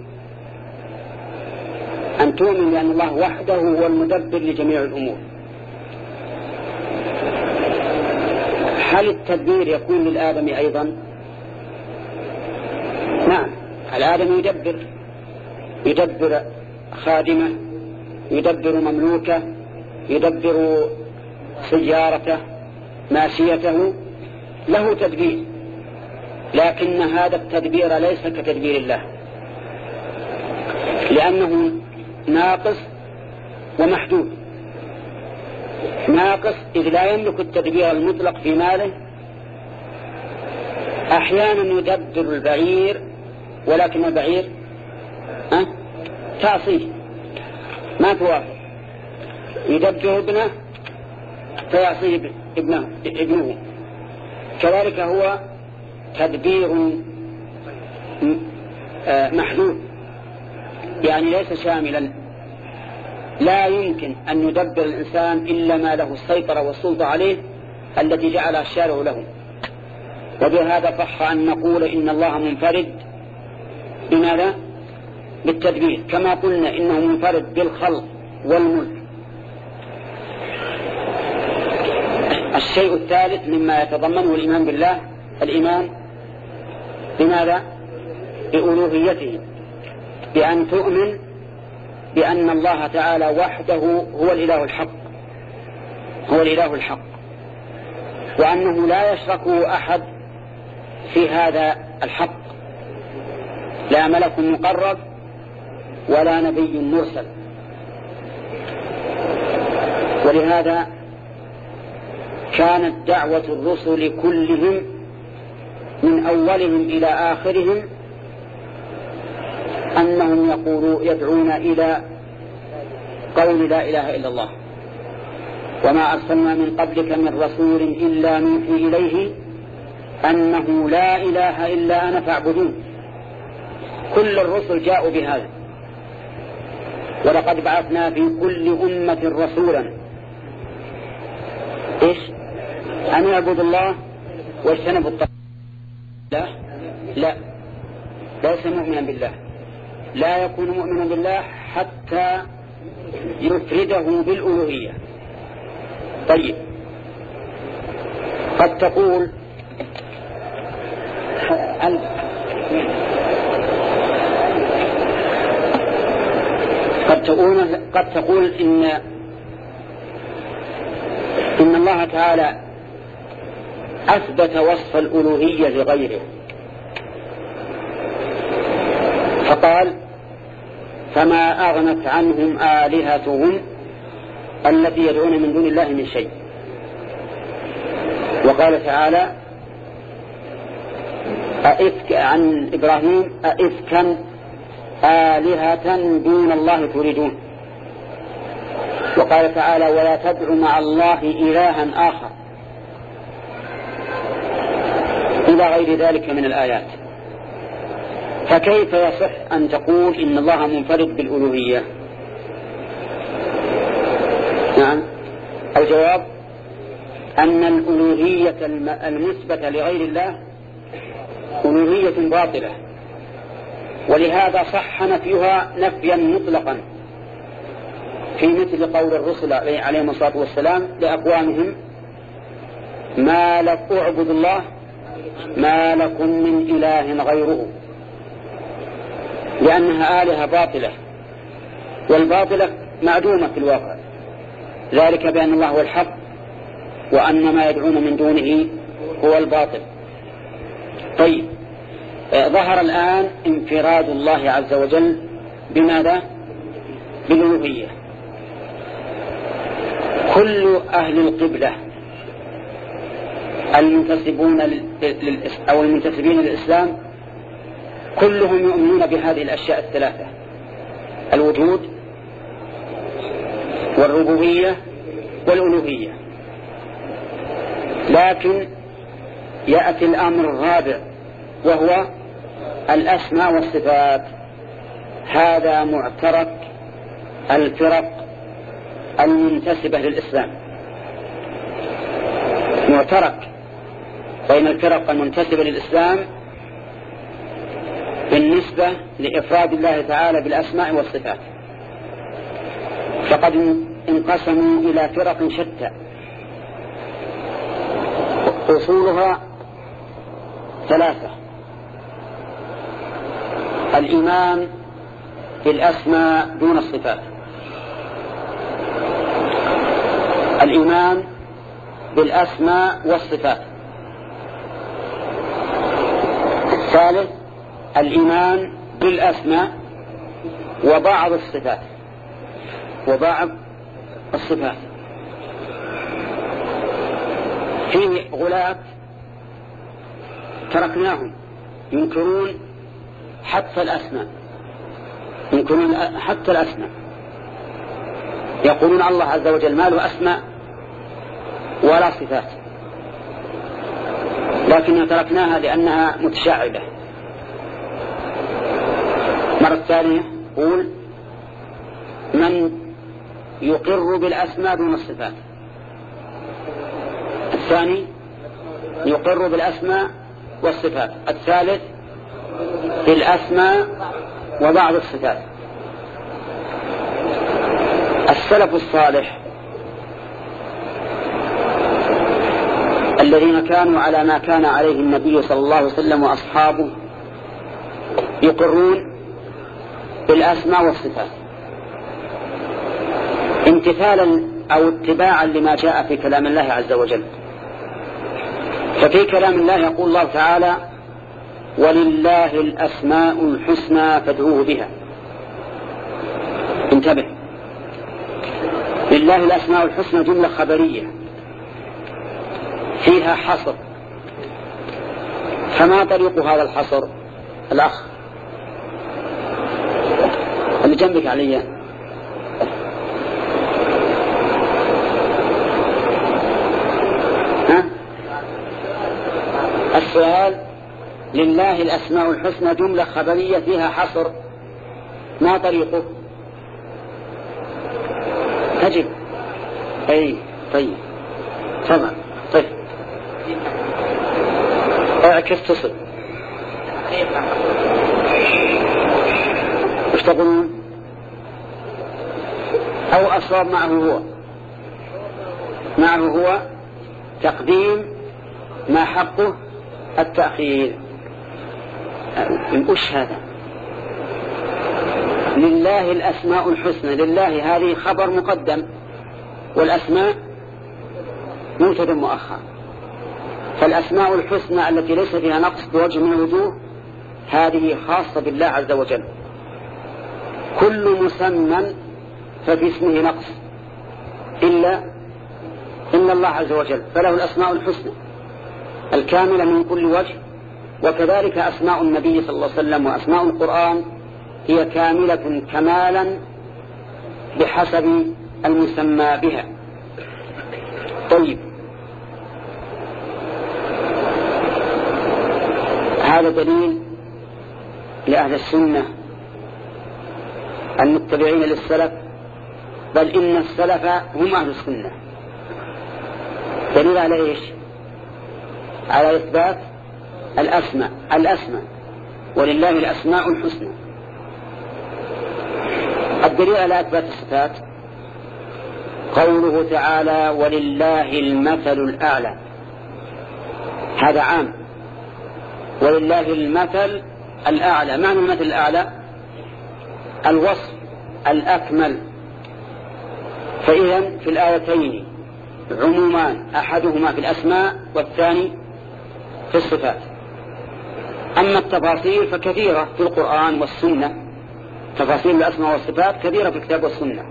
أن تؤمن بأن الله وحده هو المدبر لجميع الأمور. هل التدبير يكون للآدمي أيضا؟ نعم، الآدمي يدبر يدبر خادمه، يدبر مملوكه، يدبر سيارته، ماشيته، له تدبير، لكن هذا التدبير ليس كتدبير الله، لأنه ناقص ومحدود. ناقص إذ لا يملك التدبير المطلق في ماله. أحيانا يدبر البعير ولكن البعير أه؟ تعصيه ما توافق. يدبر ابنه فيعصيه ابنه, ابنه. كذلك هو تدبير محدود، يعني ليس شاملا، لا يمكن أن يدبر الإنسان إلا ما له السيطرة والسلطة عليه التي جعلها الشارع له. وبهذا صح أن نقول إن الله منفرد بماذا؟ بالتدبير، كما قلنا إنه منفرد بالخلق والملك. الشيء الثالث مما يتضمنه الإيمان بالله الإيمان بماذا؟ بألوهيته، بأن تؤمن بأن الله تعالى وحده هو الإله الحق، هو الإله الحق، وأنه لا يشركه أحد في هذا الحق، لا ملك مقرب ولا نبي مرسل. ولهذا كانت دعوة الرسل كلهم من أولهم إلى آخرهم أنهم يقولوا يدعون إلى قول لا إله إلا الله. وما أرسلنا من قبلك من رسول إلا نوحي إليه أنه لا إله إلا أنا فاعبدون. كل الرسل جاءوا بهذا. ولقد بعثنا في كل أمة رسولا إيش؟ أن يعبدوا الله واجتنبوا الطاغوت. لا لا ليس مؤمنا بالله، لا يكون مؤمنا بالله حتى يفرده بالألوهية. طيب، قد تقول قد تقول قد تقول إن إن الله تعالى أثبت وصف الألوهية لغيره، فقال فما أغنت عنهم آلهتهم التي يدعون من دون الله من شيء. وقال تعالى أئفك عن إبراهيم أئفكا آلهة دون الله تريدون. وقال تعالى ولا تدع مع الله إلها آخر، إلى غير ذلك من الآيات. فكيف يصح أن تقول إن الله منفرد بالألوهية؟ نعم، الجواب أن الألوهية المثبتة لغير الله ألوهية باطلة، ولهذا صح نفيها نفيا مطلقا، في مثل قول الرسل عليهم الصلاة والسلام لأقوامهم ما لك أعبد الله ما لكم من إله غيره، لأنها آلهة باطلة، والباطلة معدومة في الواقع، ذلك بأن الله هو الحق وأن ما يدعون من دونه هو الباطل. طيب، ظهر الآن انفراد الله عز وجل بماذا؟ بالألوهية. كل أهل القبلة المنتسبون أو المنتسبين للإسلام كلهم يؤمنون بهذه الأشياء الثلاثة: الوجود والربوبية والألوهية. لكن يأتي الأمر الرابع وهو الأسماء والصفات. هذا معترك الفرق المنتسبة للإسلام، معترك بين الفرق المنتسبة للإسلام بالنسبة لإفراد الله تعالى بالأسماء والصفات. فقد انقسموا إلى فرق شتى، أصولها ثلاثة: الإيمان بالأسماء دون الصفات، الإيمان بالأسماء والصفات، الثالث الإيمان بالأسماء وبعض الصفات وبعض الصفات. في غلاة تركناهم ينكرون حتى الأسماء، ينكرون حتى الأسماء، يقولون الله عز وجل ما له أسماء ولا صفات، لكن تركناها لأنها متشعبة. مرة ثانية قول من يقر بالأسماء دون الصفات. الثاني يقر بالأسماء والصفات. الثالث بالأسماء وبعض الصفات. السلف الصالح الذين كانوا على ما كان عليه النبي صلى الله عليه وسلم وأصحابه يقرون بالأسماء والصفات امتثالا أو اتباعا لما جاء في كلام الله عز وجل. ففي كلام الله يقول الله تعالى ولله الأسماء الحسنى فادعوه بها. انتبه، لله الأسماء الحسنى جملة خبرية فيها حصر، فما طريق هذا الحصر؟ الأخ اللي جنبك علي، ها؟ السؤال لله الأسماء الحسنى جملة خبرية فيها حصر، ما طريقه؟ أجب. أي طيب تمام. طيب اعكس تصل. وش تقولون؟ أو أصاب معه هو معه هو تقديم ما حقه التأخير. وش هذا؟ لله الأسماء الحسنى، لله هذه خبر مقدم والأسماء مبتدأ مؤخر. فالأسماء الحسنى التي ليس فيها نقص بوجه من الوجوه هذه خاصة بالله عز وجل. كل مسمى ففي اسمه نقص إلا إن الله عز وجل فله الأسماء الحسنى الكاملة من كل وجه. وكذلك أسماء النبي صلى الله عليه وسلم وأسماء القرآن هي كاملة كمالا بحسب المسمى بها. طيب هذا دليل لأهل السنة المتبعين للسلف، بل إن السلف هم أهل السنة. دليل على إيش؟ على إثبات الأسماء الأسماء ولله الأسماء الحسنى. الدليل على إثبات الصفات قوله تعالى ولله المثل الأعلى، هذا عام. ولله المثل الأعلى، معنى المثل الأعلى الوصف الأكمل. فإذن في الآيتين عمومان، أحدهما في الأسماء والثاني في الصفات. أما التفاصيل فكثيرة في القرآن والسنة، تفاصيل الأسماء والصفات كثيرة في الكتاب والسنة.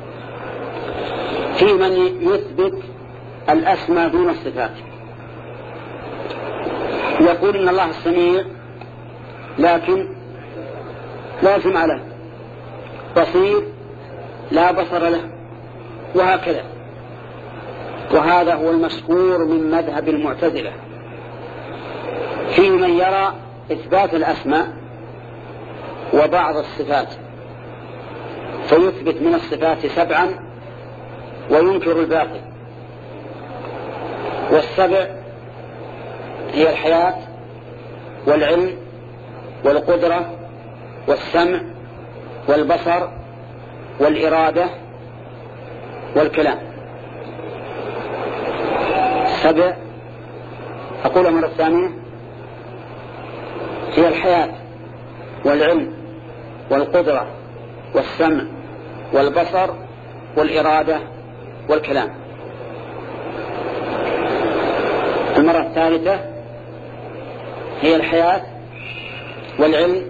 في من يثبت الأسماء دون الصفات، يقول إن الله السميع لكن لا سمع له، بصير لا بصر له، وهكذا. وهذا هو المشهور من مذهب المعتزلة. في من يرى إثبات الأسماء وبعض الصفات، فيثبت من الصفات سبعا وينكر الباقي. والسبع هي الحياة والعلم والقدرة والسمع والبصر والإرادة والكلام. سبع، أقول مرة ثانية، هي الحياة والعلم والقدرة والسمع والبصر والإرادة والكلام. المرة الثالثة هي الحياة والعلم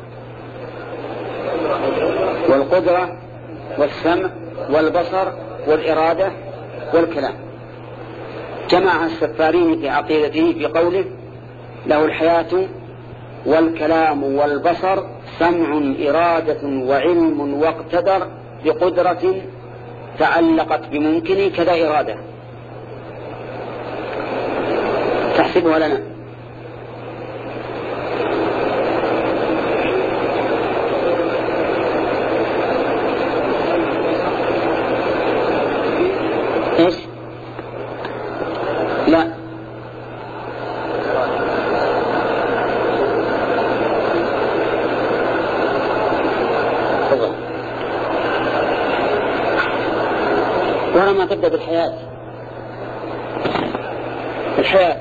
والقدرة والسمع والبصر والإرادة والكلام. جمعها السفارين في عقيدته في قوله له الحياة والكلام والبصر سمع إرادة وعلم واقتدر بقدرة تعلقت بممكن كذا إرادة. اكتبها لنا. ايش؟ لا ورا ما تبدأ بالحياة. الحياة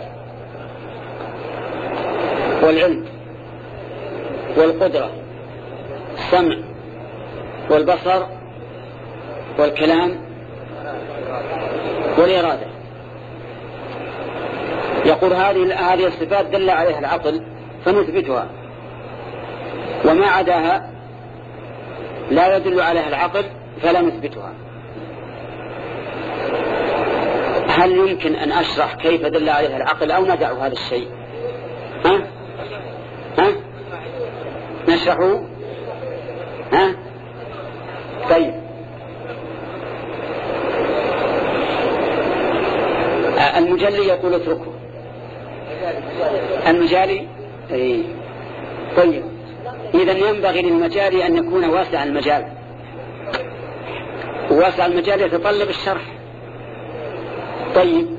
والعلم والقدرة، السمع والبصر والكلام والإرادة. يقول هذه هذه الصفات دل عليها العقل فنثبتها، وما عداها لا يدل عليها العقل فلا نثبتها. هل يمكن أن أشرح كيف دل عليها العقل أو ندع هذا الشيء؟ ها؟ ها؟ نشرحه؟ ها؟ طيب، المجلي يقول اتركه. المجالي اي طيب، إذا ينبغي للمجالي أن يكون واسع المجال، وواسع المجال يتطلب الشرح. طيب،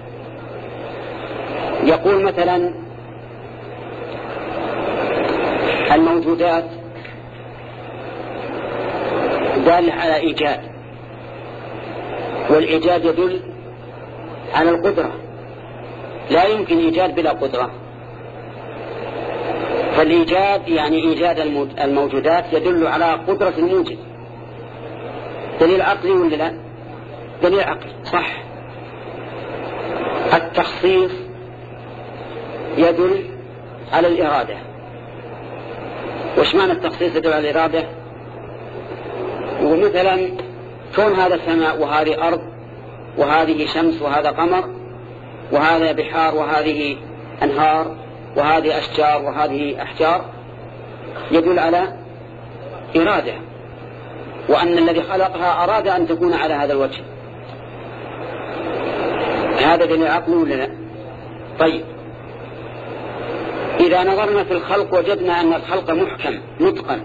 يقول مثلا الموجودات دالة على إيجاد، والإيجاد يدل على القدرة، لا يمكن إيجاد بلا قدرة. فالإيجاد يعني إيجاد الموجودات يدل على قدرة الموجد. دليل عقلي ولا لا؟ دليل عقلي صح. التخصيص يدل على الإرادة. وش معنى التخصيص يدل على الإرادة؟ ومثلا كون هذا سماء وهذه أرض وهذه شمس وهذا قمر وهذا بحار وهذه أنهار وهذه أشجار وهذه أحجار يدل على إرادة، وأن الذي خلقها أراد أن تكون على هذا الوجه. هذا دليل عقلي ولا لا؟ طيب، إذا نظرنا في الخلق وجدنا أن الخلق محكم متقن،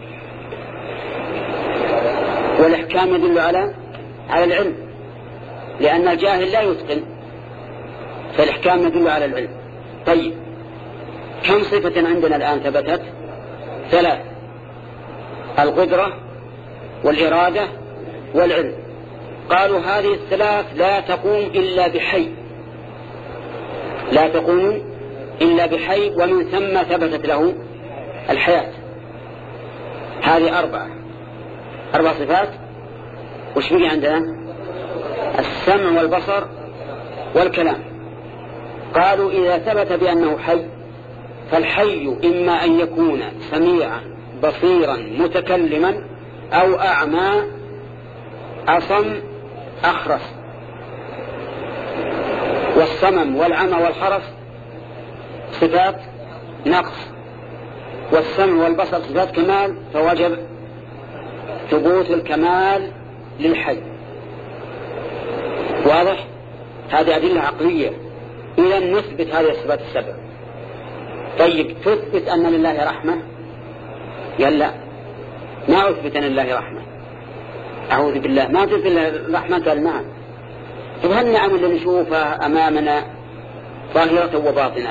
والإحكام يدل على على العلم، لأن الجاهل لا يتقن، فالإحكام يدل على العلم. طيب، كم صفة عندنا الآن ثبتت؟ ثلاث: القدرة والإرادة والعلم. قالوا هذه الثلاث لا تقوم إلا بحي، لا تقوم إلا بحي، ومن ثم ثبتت له الحياة. هذه أربعة أربع صفات. وش بقي عندنا؟ السمع والبصر والكلام. قالوا إذا ثبت بأنه حي، فالحي إما أن يكون سميعا بصيرا متكلما، أو أعمى أصم أخرس. والصمم والعمى والخرس صفات نقص، والسمع والبصر صفات كمال، فوجب ثبوت الكمال للحي. واضح؟ هذه أدلة عقلية. إذا نثبت هذه الصفات السبع. طيب، تثبت أن لله رحمة؟ يلا، ما أثبت أن لله رحمة، أعوذ بالله، ما تثبت الرحمة. قال نعم. طيب، هالنعم اللي نشوفها أمامنا ظاهرة وباطنة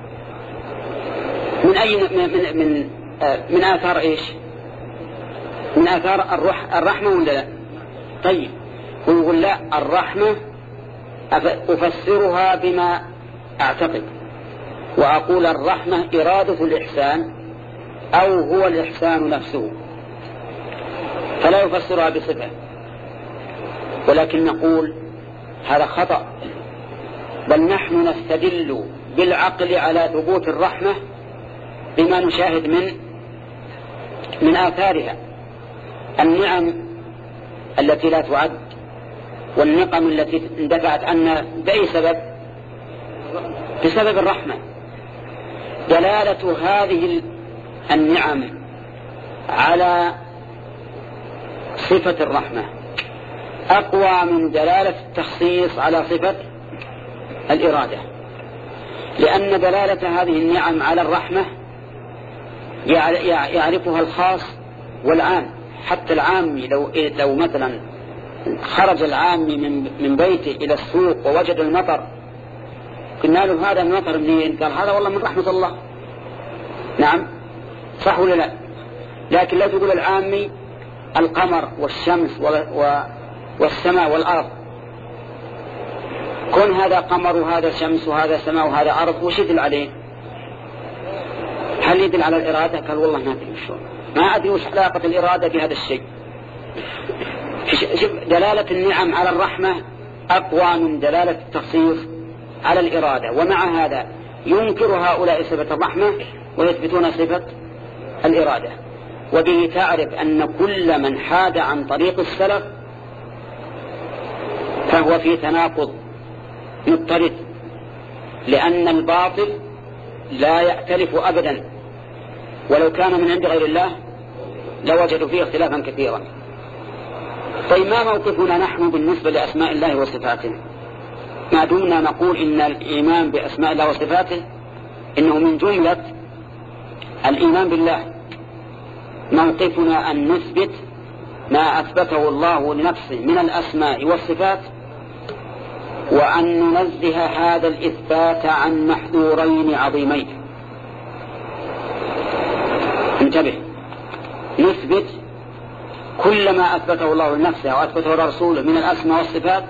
من أي من من من, من آثار إيش؟ من آثار الرح الرحمة ولا لا؟ طيب، ونقول لا، الرحمة أفسرها بما أعتقد، وأقول الرحمة إرادة الإحسان، أو هو الإحسان نفسه، فلا يفسرها بصفة. ولكن نقول هذا خطأ، بل نحن نستدل بالعقل على ثبوت الرحمة بما نشاهد من من آثارها، النعم التي لا تعد، والنقم التي اندفعت عنا بأي سبب؟ بسبب الرحمة. دلالة هذه النعم على صفة الرحمة أقوى من دلالة التخصيص على صفة الإرادة. لأن دلالة هذه النعم على الرحمة يعرفها الخاص والعام. حتى العامي لو, لو مثلا خرج العامي من, من بيته إلى السوق ووجد المطر، قلنا له هذا المطر منين؟ قال هذا والله من رحمة الله. نعم صح ولا لا؟ لكن لا تقول العامي القمر والشمس والسماء والأرض، كون هذا قمر وهذا شمس وهذا سماء وهذا أرض، وش يدل عليه؟ هل يدل على الإرادة؟ قال والله ما أدري وش، ما أدري وش علاقة الإرادة بهذا الشيء. دلالة النعم على الرحمة أقوى من دلالة التخصيص على الإرادة. ومع هذا ينكر هؤلاء صفة الرحمة ويثبتون صفة الإرادة. وبه تعرف أن كل من حاد عن طريق السلف فهو في تناقض مضطرد، لأن الباطل لا يأتلف أبدا، ولو كان من عند غير الله لوجدوا فيه اختلافا كثيرا. طيب ما موقفنا نحن بالنسبة لأسماء الله وصفاته؟ ما دمنا نقول إن الإيمان بأسماء الله وصفاته إنه من جملة الإيمان بالله، موقفنا أن نثبت ما أثبته الله لنفسه من الأسماء والصفات، وأن ننزه هذا الإثبات عن محذورين عظيمين. انتبه، نثبت كل ما أثبته الله لنفسه وأثبته لرسوله من الأسماء والصفات،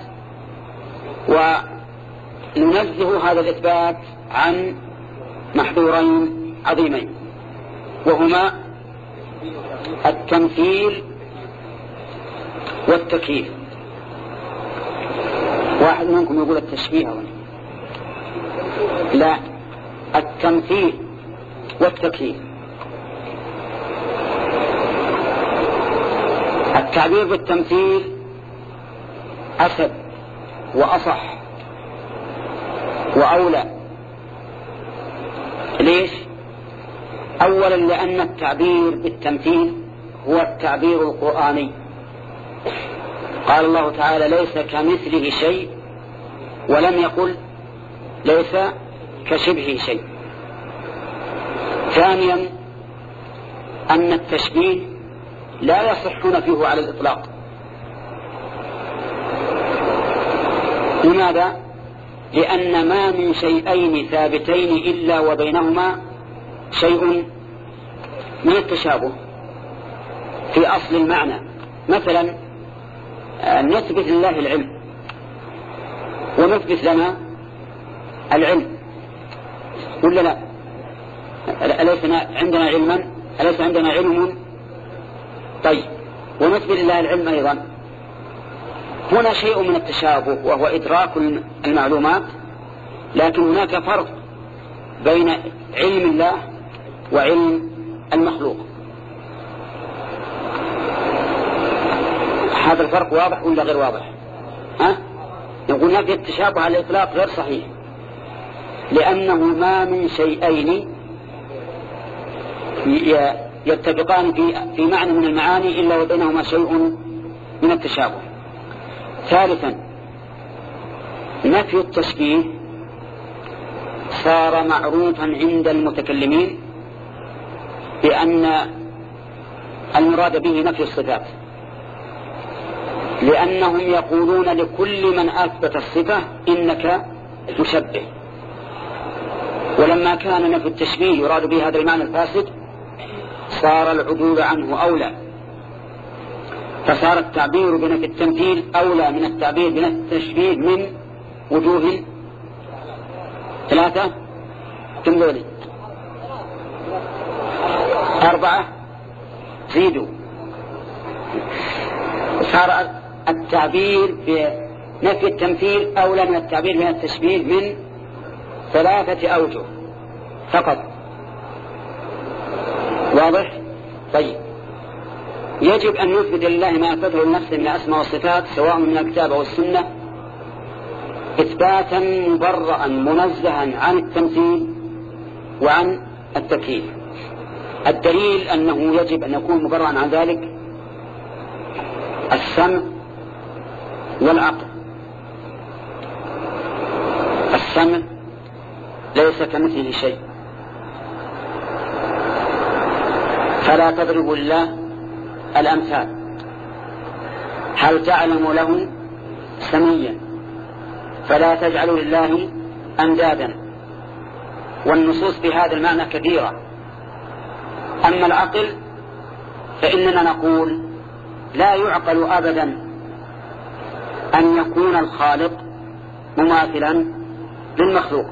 وننزه هذا الإثبات عن محذورين عظيمين، وهما التمثيل والتكييف. واحد منكم يقول التشبيه، لا، التمثيل والتكييف. التعبير بالتمثيل أسد وأصح وأولى. ليش؟ أولا لأن التعبير بالتمثيل هو التعبير القرآني. قال الله تعالى ليس كمثله شيء، ولم يقل ليس كشبهه شيء. ثانيا أن التشبيه لا يصح نفيه على الإطلاق. لماذا؟ لأن ما من شيئين ثابتين إلا وبينهما شيء من التشابه في أصل المعنى. مثلا نثبت لله العلم ونثبت لنا العلم، ولا لا؟ أليس عندنا علما؟ أليس عندنا علم؟ طيب، ونثبت لله العلم أيضا. هنا شيء من التشابه وهو إدراك المعلومات، لكن هناك فرق بين علم الله وعلم المخلوق. هذا الفرق واضح ولا غير واضح؟ ها؟ نقول نفي التشابه على الإطلاق غير صحيح، لأنه ما من شيئين يتفقان في في معنى من المعاني إلا وبينهما شيء من التشابه. ثالثا نفي التشبيه صار معروفا عند المتكلمين بأن المراد به نفي الصفات، لأنهم يقولون لكل من أثبت الصفة إنك مشبه. ولما كان نفي التشبيه يراد به هذا المعنى الفاسد صار العدول عنه أولى، فصار التعبير بنفي التمثيل أولى من التعبير بنفي التشبيه من وجوه ثلاثة. كم ذولي؟ أربعة، زيدوا. صار التعبير بنفي التمثيل أولى من التعبير بنفي التشبيه من ثلاثة أوجه فقط. واضح؟ طيب، يجب أن نثبت لله ما أثبته لنفسه من الأسماء والصفات سواء من الكتاب أو السنة إثباتا مبرئا منزها عن التمثيل وعن التكييف. الدليل أنه يجب أن يكون مبرئا عن ذلك السمع والعقل. السمع ليس كمثله شيء، فلا تضربوا لله الأمثال. هل تعلم له سميا؟ فلا تجعلوا لله أندادا. والنصوص بهذا المعنى كثيرة. أما العقل فإننا نقول لا يعقل أبدا أن يكون الخالق مماثلا للمخلوق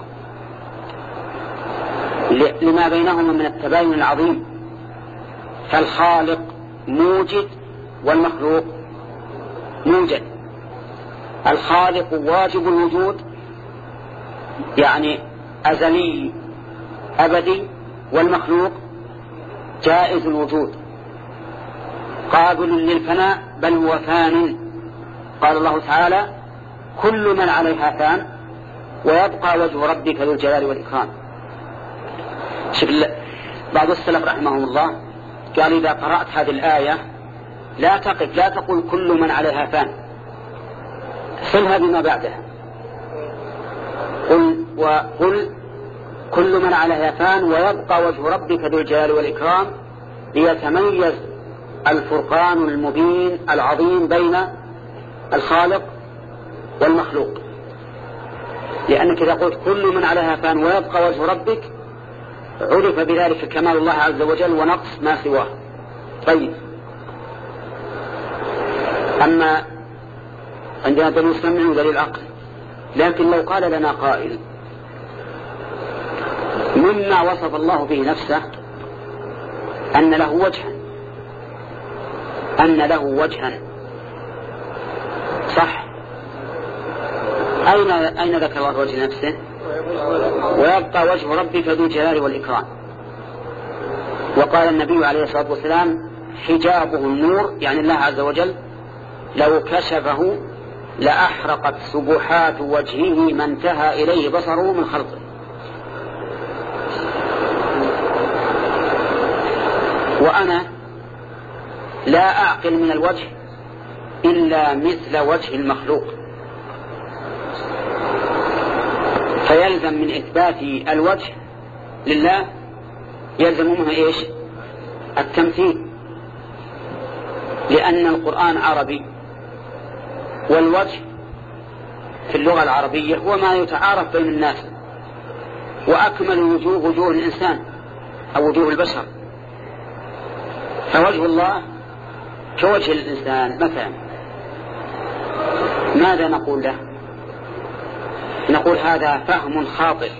لما بينهما من التباين العظيم. فالخالق موجد والمخلوق موجد. الخالق واجب الوجود يعني أزلي أبدي، والمخلوق جائز الوجود قابل للفناء بل هو فان. قال الله تعالى كل من عليها فان ويبقى وجه ربك ذو الجلال والإكرام. شوف بعض السلف رحمهم الله قال إذا قرأت هذه الآية لا تقف لا تقول كل من عليها فان، صلها بما بعدها. قل وقل كل من عليها فان ويبقى وجه ربك ذو الجلال والإكرام، ليتميز الفرقان المبين العظيم بين الخالق والمخلوق. لأنك إذا قلت كل من عليها فان ويبقى وجه ربك عرف بذلك كمال الله عز وجل ونقص ما سواه. طيب، أما عندنا دليل سمع ودليل عقل. لكن لو قال لنا قائل مما وصف الله به نفسه أن له وجها، أن له وجها صح، أين أين ذكر الله وجه نفسه؟ ويبقى وجه ربك ذو الجلال والإكرام. وقال النبي عليه الصلاة والسلام حجابه النور، يعني الله عز وجل لو كشفه لأحرقت سبحات وجهه ما انتهى إليه بصره من خلقه. وأنا لا أعقل من الوجه إلا مثل وجه المخلوق، فيلزم من إثبات الوجه لله يلزم منها إيش؟ التمثيل، لأن القرآن عربي، والوجه في اللغة العربية هو ما يتعارف بين الناس، وأكمل الوجوه وجوه الإنسان أو وجوه البشر. فوجه الله كوجه الإنسان مثلا، ماذا نقول له؟ نقول هذا فهم خاطئ،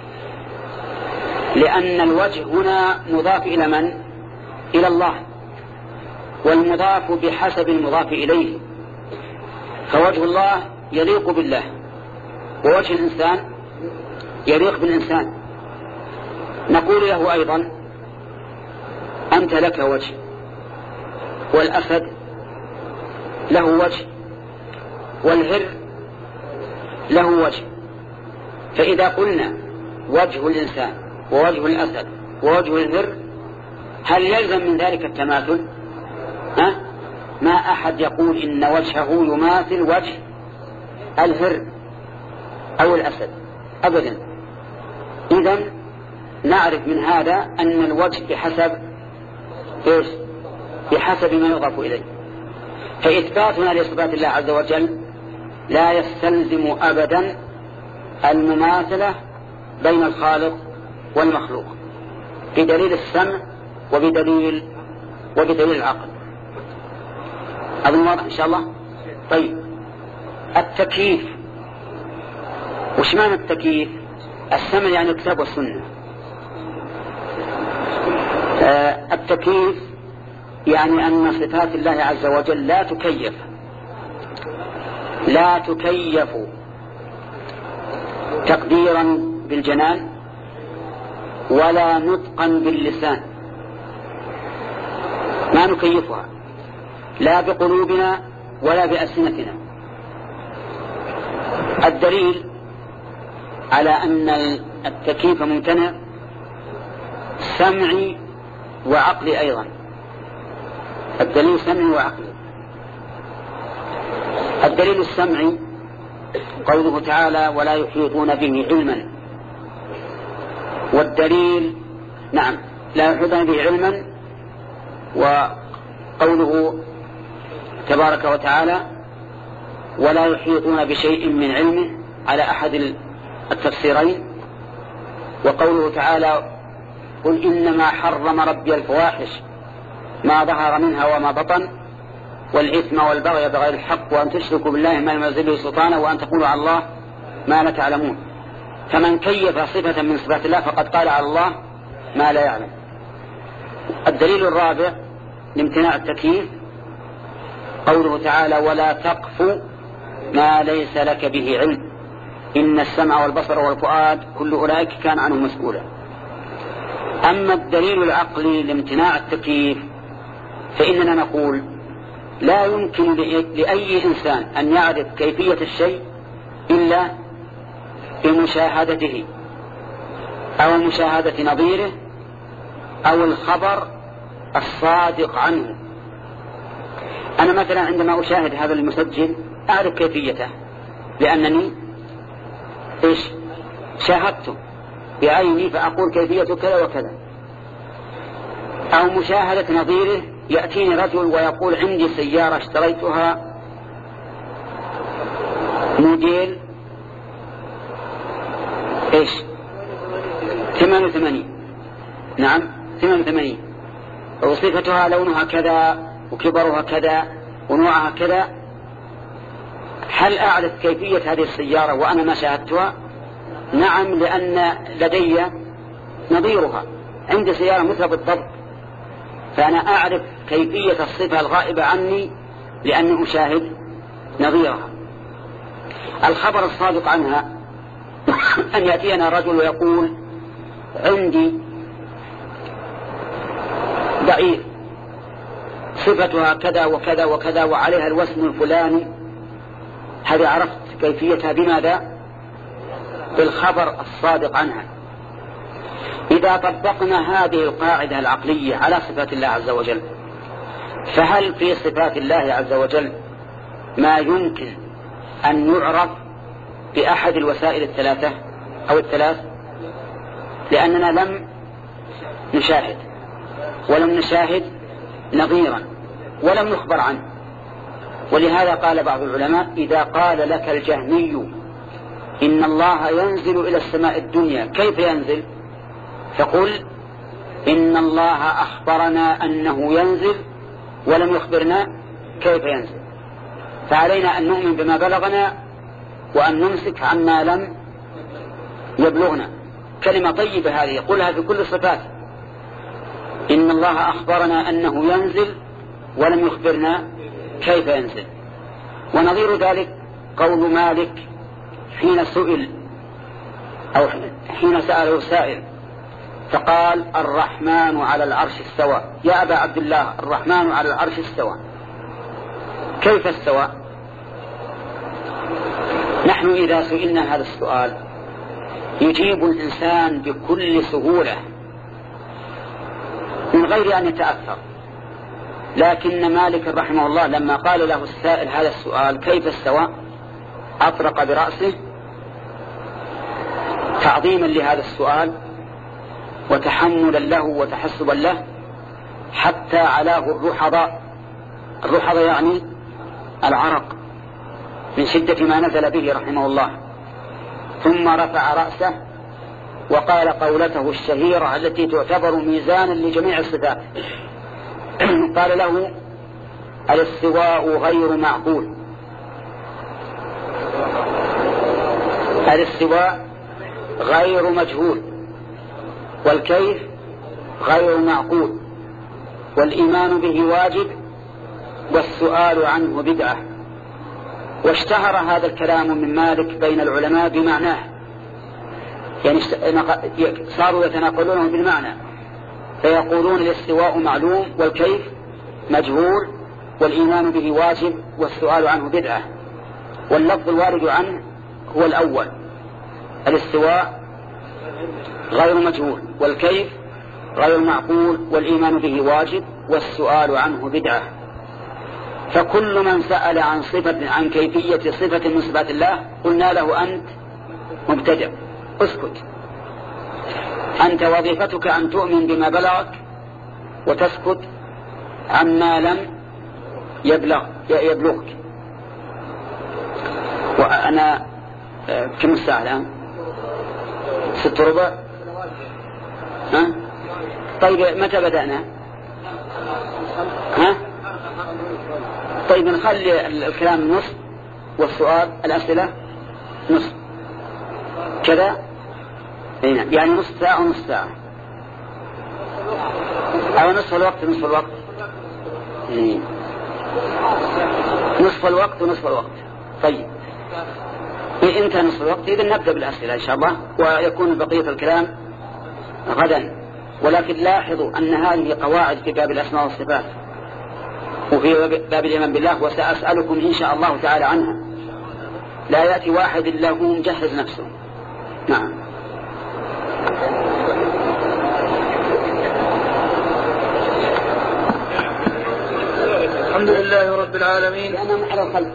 لأن الوجه هنا مضاف إلى من؟ إلى الله، والمضاف بحسب المضاف إليه. فوجه الله يليق بالله، ووجه الإنسان يليق بالإنسان. نقول له أيضا أنت لك وجه، والأسد له وجه، والهر له وجه. فإذا قلنا وجه الإنسان ووجه الأسد ووجه الهر، هل يلزم من ذلك التماثل؟ ها؟ ما أحد يقول إن وجهه يماثل وجه الهر أو الأسد أبدا. إذن نعرف من هذا أن الوجه بحسب إيش؟ بحسب ما يضاف إليه. فإثباتنا لصفات الله عز وجل لا يستلزم أبدا المماثلة بين الخالق والمخلوق، بدليل السمع وبدليل وبدليل العقل. أظن واضح إن شاء الله. طيب، التكييف، وش معنى التكييف؟ السمع يعني الكتاب والسنة. آه التكييف يعني أن صفات الله عز وجل لا تكيف، لا تكيف تقديرا بالجنان ولا نطقا باللسان، ما نكيفها لا بقلوبنا ولا بألسنتنا. الدليل على أن التكييف ممتنع سمعي وعقلي أيضا. الدليل سمعي وعقلي. الدليل السمعي قوله تعالى ولا يحيطون به علما، والدليل نعم لا يحيطون به علما. وقوله تبارك وتعالى ولا يحيطون بشيء من علمه على أحد التفسيرين. وقوله تعالى قل إنما حرم ربي الفواحش ما ظهر منها وما بطن والإثم والبغي بغير الحق وأن تشركوا بالله ما لم ينزل به سلطانا وأن تقولوا على الله ما لا تعلمون. فمن كيف صفة من صفات الله فقد قال على الله ما لا يعلم. الدليل الرابع لامتناع التكييف قوله تعالى ولا تقف ما ليس لك به علم إن السمع والبصر والفؤاد كل أولئك كان عنه مسؤولا. أما الدليل العقلي لامتناع التكييف فإننا نقول لا يمكن لأي إنسان أن يعرف كيفية الشيء إلا بمشاهدته أو مشاهدة نظيره أو الخبر الصادق عنه. أنا مثلا عندما أشاهد هذا المسجل أعرف كيفيته لأنني إيش شاهدته بعيني فأقول كيفية كذا وكذا. أو مشاهدة نظيره يأتيني رجل ويقول عندي سيارة اشتريتها موديل إيش ثمانية وثمانين نعم ثمانية وثمانين وصفتها لونها كذا وكبرها كذا ونوعها كذا. هل أعرف كيفية هذه السيارة وأنا ما شاهدتها؟ نعم لأن لدي نظيرها عندي سيارة مثلها بالضبط فأنا أعرف كيفية الصفة الغائبة عني لأني أشاهد نظيرها. الخبر الصادق عنها أن يأتينا رجل ويقول عندي بعير صفتها كذا وكذا وكذا وعليها الوزن الفلاني. هذا عرفت كيفيتها بماذا؟ بالخبر الصادق عنها. إذا طبقنا هذه القاعدة العقلية على صفات الله عز وجل فهل في صفات الله عز وجل ما يمكن أن يعرف بأحد الوسائل الثلاثة أو الثلاث؟ لأننا لم نشاهد ولم نشاهد نظيرا ولم نخبر عنه. ولهذا قال بعض العلماء إذا قال لك الجهمي إن الله ينزل إلى السماء الدنيا كيف ينزل؟ فقل إن الله أخبرنا أنه ينزل ولم يخبرنا كيف ينزل. فعلينا أن نؤمن بما بلغنا وأن نمسك عما لم يبلغنا. كلمة طيبة هذه يقولها في كل الصفات إن الله أخبرنا أنه ينزل ولم يخبرنا كيف ينزل. ونظير ذلك قول مالك حين سئل أو حين سأله سائل فقال الرحمن على العرش استوى. يا أبا عبد الله الرحمن على العرش استوى كيف استوى؟ نحن إذا سئلنا هذا السؤال يجيب الإنسان بكل سهولة من غير أن يتأثر. لكن مالك رحمه الله لما قال له السائل هذا السؤال كيف استوى أطرق برأسه تعظيما لهذا السؤال وتحملا له وتحسبا له حتى علاه الرحضاء. الرحضاء يعني العرق من شدة ما نزل به رحمه الله. ثم رفع رأسه وقال قولته الشهيرة التي تعتبر ميزانا لجميع الصفات قال له الاستواء غير معقول. الاستواء غير مجهول والكيف غير معقول والإيمان به واجب والسؤال عنه بدعة. واشتهر هذا الكلام من مالك بين العلماء بمعناه يعني صاروا يتناقلونه بالمعنى فيقولون الاستواء معلوم والكيف مجهول والإيمان به واجب والسؤال عنه بدعة. واللفظ الوارد عنه هو الأول الاستواء غير مجهول والكيف غير معقول والإيمان به واجب والسؤال عنه بدعة. فكل من سأل عن صفة عن كيفية صفة من صفات الله قلنا له أنت مبتدع اسكت. أنت وظيفتك أن تؤمن بما بلغك وتسكت عما لم يبلغ يبلغك. وأنا كم الساعة الآن؟ ست ربع. ها؟ طيب متى بدأنا؟ ها؟ طيب نخلي الكلام نصف والسؤال الأسئلة نصف كذا، يعني نصف ساعة ونصف ساعة، أو نصف الوقت نصف الوقت إيه. نصف الوقت ونصف الوقت. طيب إيه انتهى نصف الوقت، إذن نبدأ بالأسئلة إن شاء الله، ويكون بقية الكلام غدا. ولكن لاحظوا أن هذه قواعد في باب الأسماء والصفات وفي باب الإيمان بالله، وسأسألكم إن شاء الله تعالى عنها. لا يأتي واحد إلا هو مجهز نفسه. نعم. الحمد لله رب العالمين. أنا على الخلف.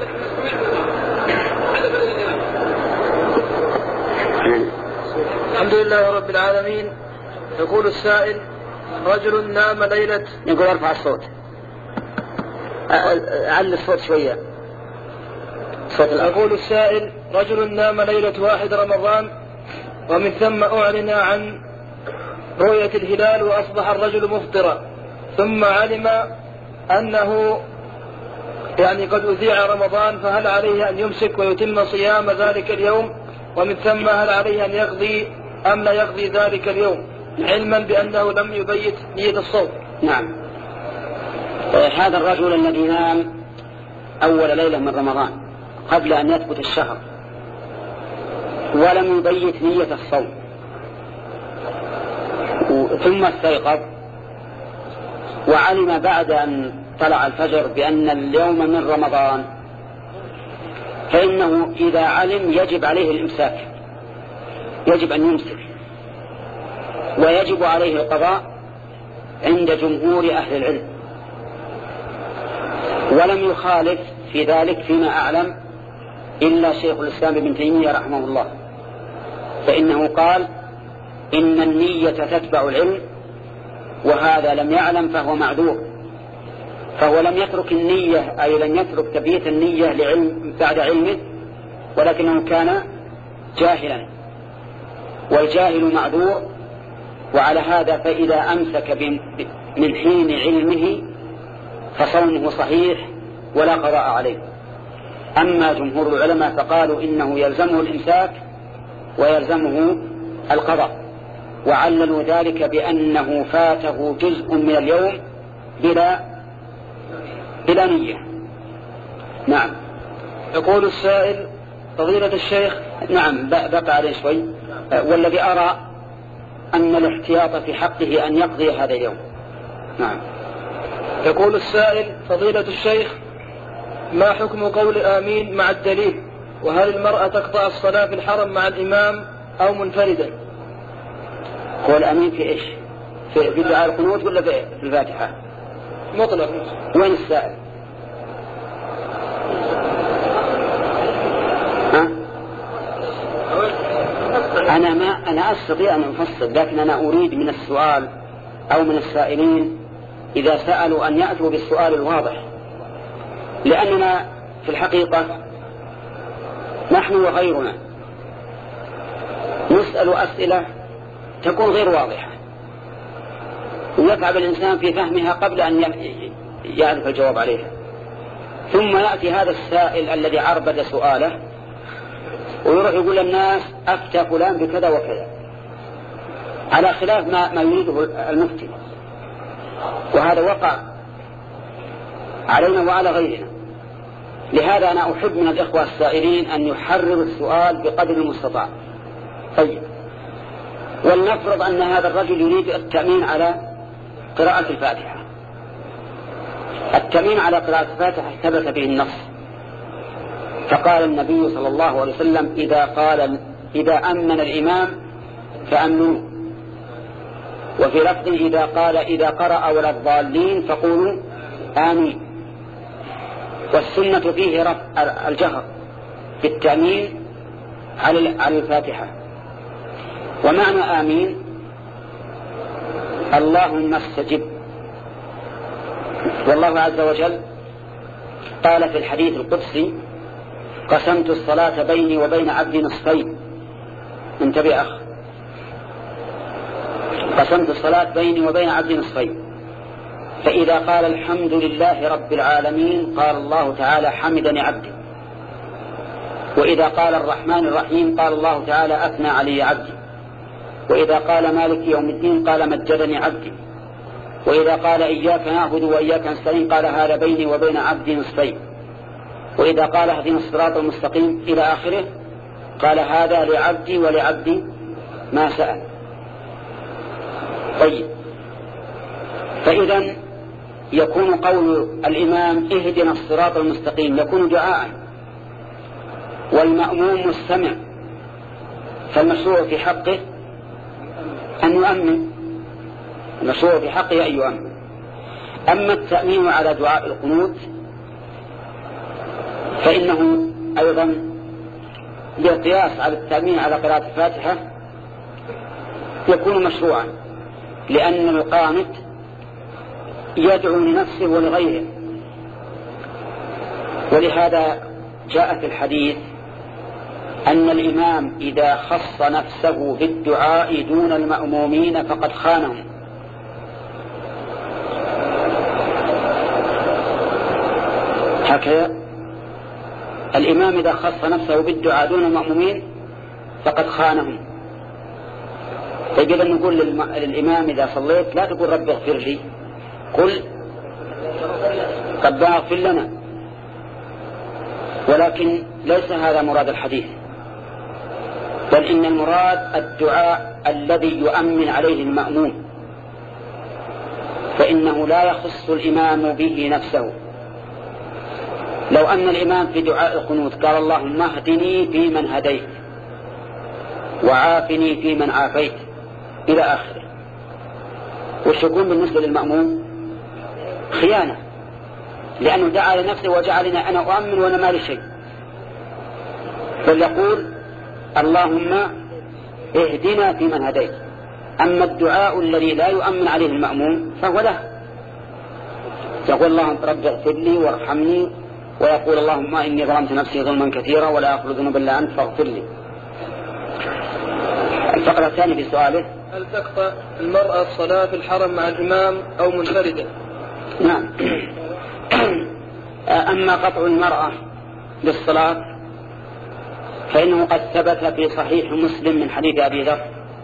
الحمد لله رب العالمين. يقول السائل: رجل نام ليلة. يقول ارفع الصوت، أعلي الصوت شوية. يقول السائل: رجل نام ليلة واحد رمضان ومن ثم أعلن عن رؤية الهلال وأصبح الرجل مفطرا، ثم علم أنه يعني قد أذيع رمضان، فهل عليه أن يمسك ويتم صيام ذلك اليوم؟ ومن ثم هل عليه أن يقضي أم لا يقضي ذلك اليوم، علما بأنه لم يبيت نية الصوم؟ نعم. هذا الرجل الذي نام أول ليلة من رمضان قبل أن يثبت الشهر ولم يبيت نية الصوم ثم استيقظ وعلم بعد أن طلع الفجر بأن اليوم من رمضان، فإنه إذا علم يجب عليه الإمساك، يجب أن يمسك، ويجب عليه القضاء عند جمهور أهل العلم. ولم يخالف في ذلك فيما أعلم إلا شيخ الإسلام ابن تيمية رحمه الله، فإنه قال إن النية تتبع العلم، وهذا لم يعلم فهو معذور، فهو لم يترك النية، أي لم يترك تبييت النية لعلم بعد علمه، ولكنه كان جاهلا، والجاهل معذور. وعلى هذا فإذا أمسك من حين علمه فصومه صحيح ولا قضاء عليه. أما جمهور العلماء فقالوا إنه يلزمه الإمساك ويلزمه القضاء، وعللوا ذلك بأنه فاته جزء من اليوم بلا بلا نية. نعم. يقول السائل: فضيلة الشيخ. نعم بقى عليه شوي. والذي أرى أن الاحتياط في حقه أن يقضي هذا اليوم. نعم. يقول السائل: فضيلة الشيخ، ما حكم قول آمين مع الدليل؟ وهل المرأة تقطع الصلاة في الحرم مع الإمام أو منفردا؟ قول آمين في إيش؟ في دعاء القنوت ولا في الفاتحة؟ مطلق. وين السائل؟ ها؟ أنا ما أنا أستطيع أن أفصل، لكن أنا أريد من السؤال أو من السائلين إذا سألوا أن يأتوا بالسؤال الواضح، لأننا في الحقيقة نحن وغيرنا نسأل أسئلة تكون غير واضحة، ويتعب الإنسان في فهمها قبل أن يعرف الجواب عليها، ثم يأتي هذا السائل الذي عربد سؤاله ويروح يقول للناس أفتى فلان بكذا وكذا على خلاف ما, ما يريده المفتي، وهذا وقع علينا وعلى غيرنا. لهذا أنا أحب من الإخوة السائلين أن يحرروا السؤال بقدر المستطاع. طيب، ولنفرض أن هذا الرجل يريد التأمين على قراءة الفاتحة. التأمين على قراءة الفاتحة ثبت به النص، فقال النبي صلى الله عليه وسلم: إذا قال إذا أمن الإمام فأمنوا، وفي لفظ إذا قال إذا قرأ ولا الضالين فقولوا آمين. والسنة فيه رفع الجهر بالتأمين على الفاتحة. ومعنى آمين اللهم استجب. والله عز وجل قال في الحديث القدسي قسمت الصلاة بيني وبين عبدي نصفين. انتبه أخ، قسمت الصلاة بيني وبين عبدي نصفين، فإذا قال الحمد لله رب العالمين قال الله تعالى حمدني عبدي، وإذا قال الرحمن الرحيم قال الله تعالى أثنى علي عبدي، وإذا قال مالك يوم الدين قال مجدني عبدي، وإذا قال إياك نعبد وإياك نستعين قال هذا بيني وبين عبدي نصفين، وإذا قال اهدنا الصراط المستقيم إلى آخره قال هذا لعبدي ولعبدي ما سأل. طيب، فإذا يكون قول الإمام اهدنا الصراط المستقيم يكون دعاء، والمأموم مستمع، فالمشروع في حقه أن يؤمن، المشروع في حقه أن يؤمن. أما التأمين على دعاء القنوت فإنه أيضا بالقياس على التأمين على قراءة الفاتحة يكون مشروعا، لأن القانت يدعو لنفسه ولغيره، ولهذا جاء في الحديث أن الإمام إذا خص نفسه بالدعاء دون المأمومين فقد خانهم. هكذا الإمام إذا خص نفسه بالدعاء دون المأمومين فقد خانهم. فإذا نقول للإمام إذا صليت لا تقول رب اغفر لي، قل ربنا اغفر لنا، ولكن ليس هذا مراد الحديث، بل إن المراد الدعاء الذي يؤمن عليه المأموم، فإنه لا يخص الإمام به نفسه. لو أن الإمام في دعاء القنوت قال اللهم اهدني فيمن هديت وعافني فيمن عافيت إلى آخره، وش يكون بالنسبة للمأموم؟ خيانة، لأنه دعا لنفسه وجعلنا أنا أؤمن وأنا ما لي شيء، بل يقول اللهم اهدنا فيمن هديت. أما الدعاء الذي لا يؤمن عليه المأموم فهو له، يقول اللهم رب اغفر لي وارحمني، ويقول اللهم إني ظلمت نفسي ظلما كثيرا ولا أغفر ذنوبا إلا أنت فاغفر لي. الفقرة الثانية في سؤاله: هل تقطع المرأة الصلاة في الحرم مع الإمام أو منفردة؟ نعم. أما قطع المرأة للصلاة فإنه قد ثبت في صحيح مسلم من حديث أبي ذر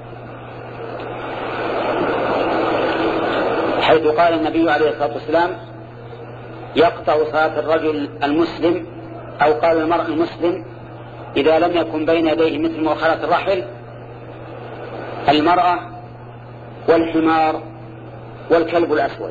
حيث قال النبي عليه الصلاة والسلام يقطع صلاة الرجل المسلم أو قال المرء المسلم إذا لم يكن بين يديه مثل مؤخرة الرحل المرأة والحمار والكلب الأسود.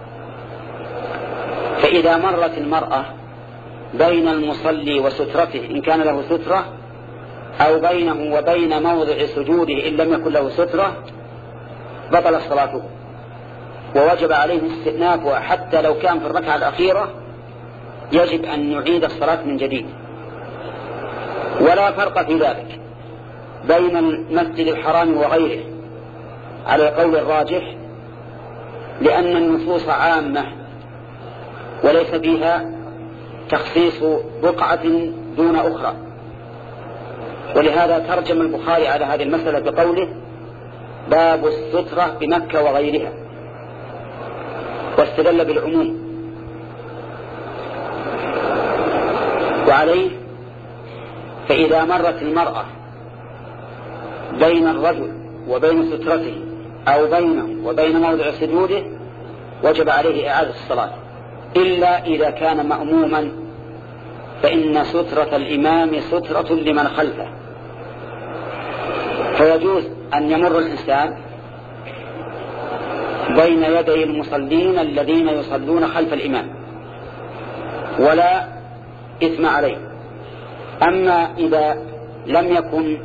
فإذا مرت المرأة بين المصلي وسترته إن كان له سترة أو بينه وبين موضع سجوده إن لم يكن له سترة بطل صلاته، ووجب عليه استئنافها حتى لو كان في الركعة الأخيرة يجب أن يعيد الصلاة من جديد. ولا فرق في ذلك بين المسجد الحرام وغيره على القول الراجح، لأن النصوص عامة وليس فيها تخصيص بقعة دون أخرى. ولهذا ترجم البخاري على هذه المسألة بقوله باب السترة بمكة وغيرها، واستدل بالعموم. وعليه فإذا مرت المرأة بين الرجل وبين سترته أو بينه وبين موضع سجوده وجب عليه إعادة الصلاة، إلا إذا كان مأموما فإن سترة الإمام سترة لمن خلفه، فيجوز أن يمر الإنسان بين يدي المصلين الذين يصلون خلف الإمام ولا إثم عليه. أما إذا لم يكن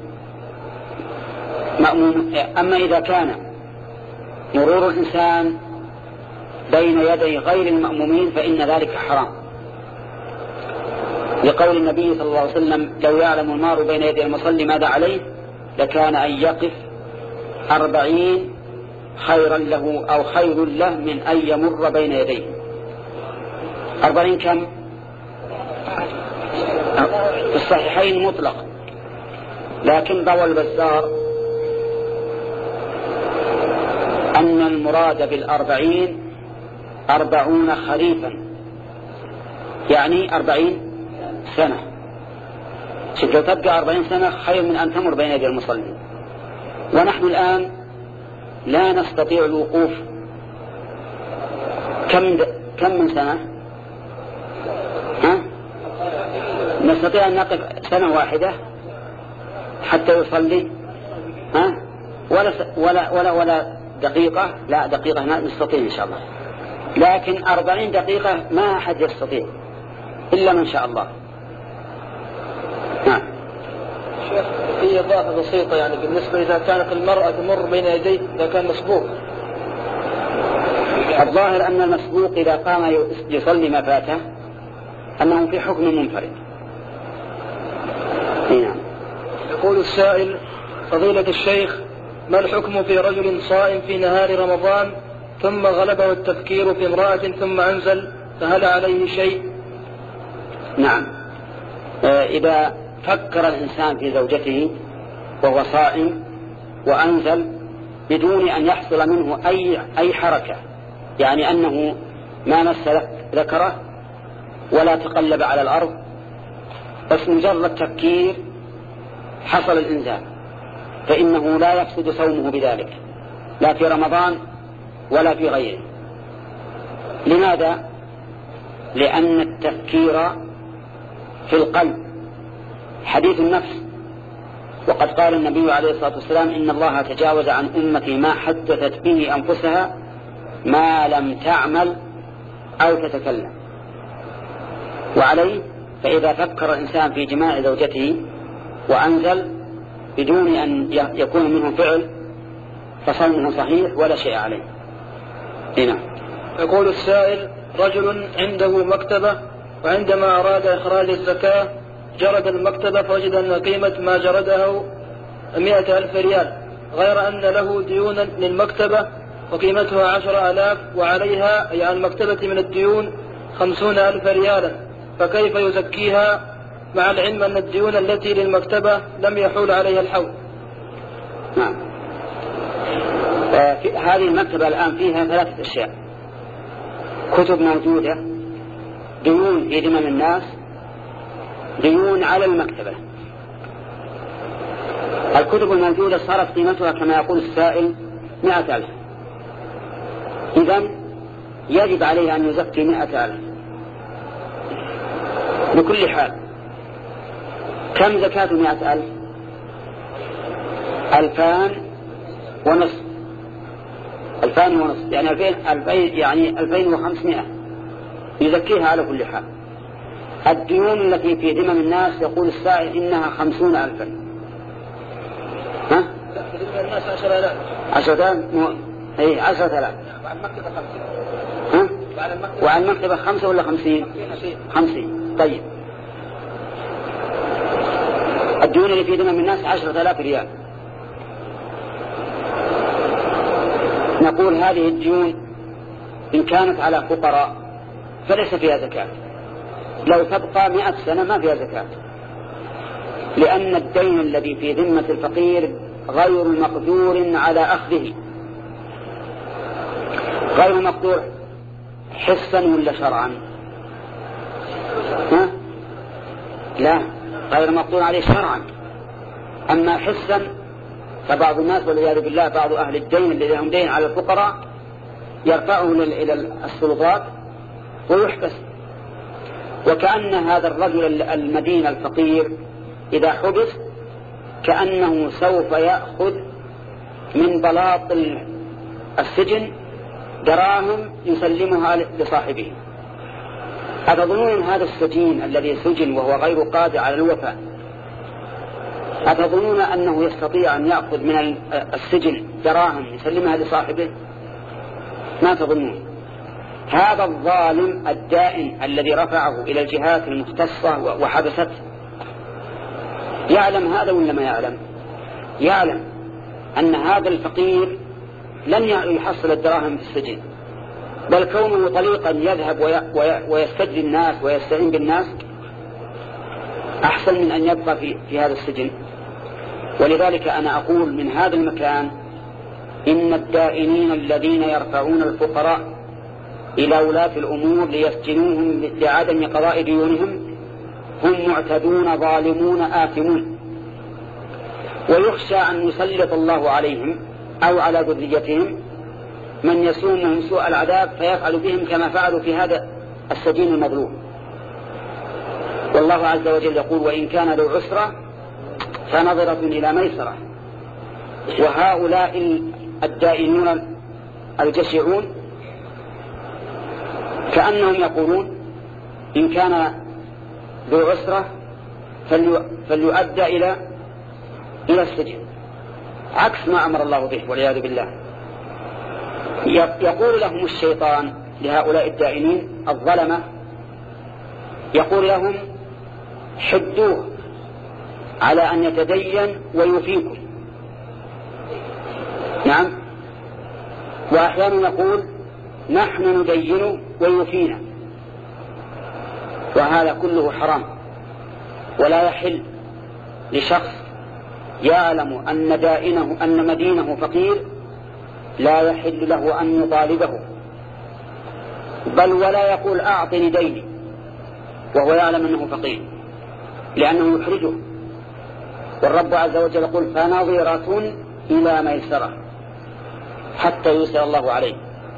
مأموم، أما إذا كان مرور الإنسان بين يدي غير المأمومين فإن ذلك حرام، لقول النبي صلى الله عليه وسلم لو يعلم المار بين يدي المصلي ماذا عليه لكان أن يقف أربعين خيرا له أو خير له من أن يمر بين يديه. أربعين كم؟ في الصحيحين مطلق، لكن روى البزار أن المراد بالأربعين أربعون خريفا، يعني أربعين سنة. شوف، لو تبقى أربعين سنة خير من أن تمر بين يدي المصلين. ونحن الآن لا نستطيع الوقوف كم كم من سنة؟ ها؟ نستطيع أن نقف سنة واحدة حتى يصلي؟ ها؟ ولا ولا ولا ولا دقيقة؟ لا دقيقة نستطيع إن شاء الله، لكن أربعين دقيقة ما أحد يستطيع إلا من شاء الله. نعم. شيخ، في إضافة بسيطة يعني بالنسبة إذا كانت المرأة تمر بين يديه إذا كان مسبوق. الظاهر أن المسبوق إذا قام يصلي ما فاته أنه في حكم منفرد. نعم. يقول السائل: فضيلة الشيخ، ما الحكم في رجل صائم في نهار رمضان ثم غلبه التفكير في امرأة ثم أنزل، فهل عليه شيء؟ نعم. إذا فكر الإنسان في زوجته وهو صائم وأنزل بدون أن يحصل منه أي أي حركة، يعني أنه ما مس ذكره ولا تقلب على الأرض، بس مجرد تفكير حصل الإنزال، فإنه لا يفسد صومه بذلك، لا في رمضان ولا في غيره. لماذا؟ لأن التفكير في القلب حديث النفس، وقد قال النبي عليه الصلاة والسلام: إن الله تجاوز عن أمتي ما حدثت به أنفسها ما لم تعمل أو تتكلم. وعليه فإذا فكر الإنسان في جماع زوجته وأنزل بدون أن يكون منه فعل فصومه صحيح ولا شيء عليه. هنا يقول السائل: رجل عنده مكتبة، وعندما أراد إخراج الزكاة جرد المكتبة فوجد أن قيمة ما جرده مئة ألف ريال، غير أن له ديونا للمكتبة وقيمتها عشر آلاف، وعليها أي على المكتبة من الديون خمسون ألف ريالا، فكيف يزكيها مع العلم أن الديون التي للمكتبة لم يحول عليها الحول؟ نعم. هذه المكتبة الآن فيها ثلاثة أشياء: كتب موجودة، ديون في ذمم الناس، ديون على المكتبة. الكتب الموجودة صارت قيمتها كما يقول السائل مئة ألف، إذن يجب عليه أن يزكي مئة ألف بكل حال. كم زكاة مئة ألف؟ ألفان ونصف، ألفان ونصف يعني ألفين, ألفين يعني ألفين وخمسمائة يزكيها على كل حال. الديون التي في ذمم الناس يقول السائل إنها خمسون ألفا. ها؟ لا، في ذمم الناس عشر آلاف. عشرة آلاف مو... أي عشرة آلاف. وعلى المكتبة خمسين. ها؟ وعلى المكتبة خمسة ولا خمسين؟ خمسين. طيب، الديون اللي في ذمم الناس عشرة آلاف ريال. نقول هذه الديون إن كانت على فقراء فليس فيها زكاة، لو تبقى مئة سنة ما فيها زكاة، لأن الدين الذي في ذمة الفقير غير مقدور على أخذه. غير مقدور حسا ولا شرعا؟ ها؟ لا، غير مقدور عليه شرعا. أما حسا فبعض الناس والعياذ بالله بعض أهل الدين الذين لهم دين على الفقراء يرفعه إلى السلطات ويحبس، وكأن هذا الرجل المدين الفقير إذا حبس كأنه سوف يأخذ من بلاط السجن دراهم يسلمها لصاحبه. أتظنون هذا السجين الذي سجن وهو غير قادر على الوفاء، أتظنون أنه يستطيع أن يأخذ من السجن دراهم يسلمها لصاحبه؟ ما تظنون. هذا الظالم الدائن الذي رفعه إلى الجهات المختصة وحبسته يعلم هذا ولا ما يعلم؟ يعلم أن هذا الفقير لن يحصل الدراهم في السجن، بل كونه طليقا يذهب ويستجدي الناس ويستعين بالناس أحسن من أن يبقى في, في هذا السجن. ولذلك أنا أقول من هذا المكان إن الدائنين الذين يرفعون الفقراء إلى ولاة الأمور ليسجنوهم لعدم قضاء ديونهم هم معتدون ظالمون آثمون، ويخشى أن يسلط الله عليهم أو على ذريتهم من يسومهم سوء العذاب فيفعل بهم كما فعلوا في هذا السجين المظلوم. والله عز وجل يقول وإن كان ذو عسرة فنظرة إلى ميسرة. وهؤلاء الدائنون الجشعون كأنهم يقولون إن كان ذو عسرة فليؤدى إلى إلى السجن، عكس ما أمر الله به والعياذ بالله. يقول لهم الشيطان لهؤلاء الدائنين الظلمة، يقول لهم حدوه على أن يتدين ويوفيكم. نعم. وأحيانا يقول نحن ندين ويوفينا، وهذا كله حرام، ولا يحل لشخص يعلم أن دائنه أن مدينه فقير لا يحل له أن يطالبه، بل ولا يقول أعطني ديني وهو يعلم أنه فقير، لأنه يحرجه. والرب عز وجل يقول فنظرة إلى ميسرة حتى يسر الله عليه.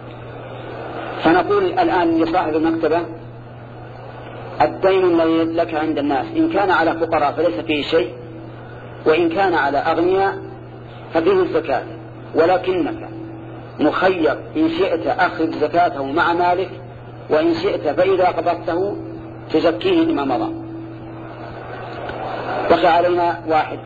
فنقول الآن لصاحب المكتبة الدين الذي لك عند الناس إن كان على فقراء فليس فيه شيء، وإن كان على أغنياء ففيه الزكاة، ولكنك مخير إن شئت أخذ زكاته مع مالك، وإن شئت فإذا قبضته تزكيه لما مضى. بقي علينا واحد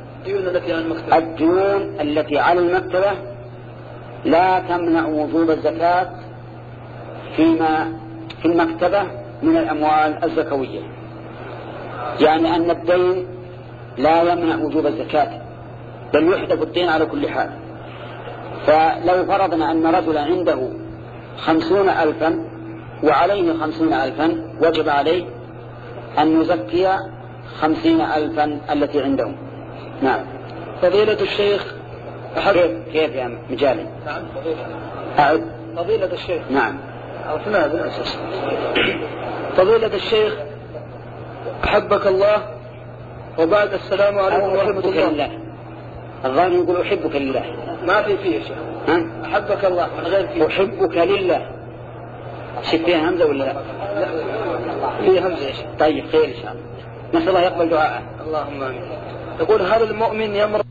الديون التي على المكتبة لا تمنع وجوب الزكاة فيما في المكتبة من الأموال الزكوية، يعني أن الدين لا يمنع وجوب الزكاة بل يحدث الدين على كل حال. فلو فرضنا أن رجلا عنده خمسون ألفا وعليه خمسين ألفا وجب عليه أن يزكي خمسين ألفا التي عنده. نعم. فضيلة الشيخ كيف, كيف يا مجالي؟ نعم فضيلة أعد. فضيلة الشيخ. نعم. عرفنا هذا الأساس. فضيلة الشيخ أحبك الله وبعد السلام عليكم ورحمة الله. لله. الظاهر يقول أحبك لله. ما في فيه شيء. ها؟ أحبك الله من غير فيه. أحبك لله. شف فيها همزة ولا لا؟ لا. فيه همزة يا شيخ. طيب خير إن شاء الله. نسأل الله يقبل دعاءه. اللهم آمين. يقول هل المؤمن يمرض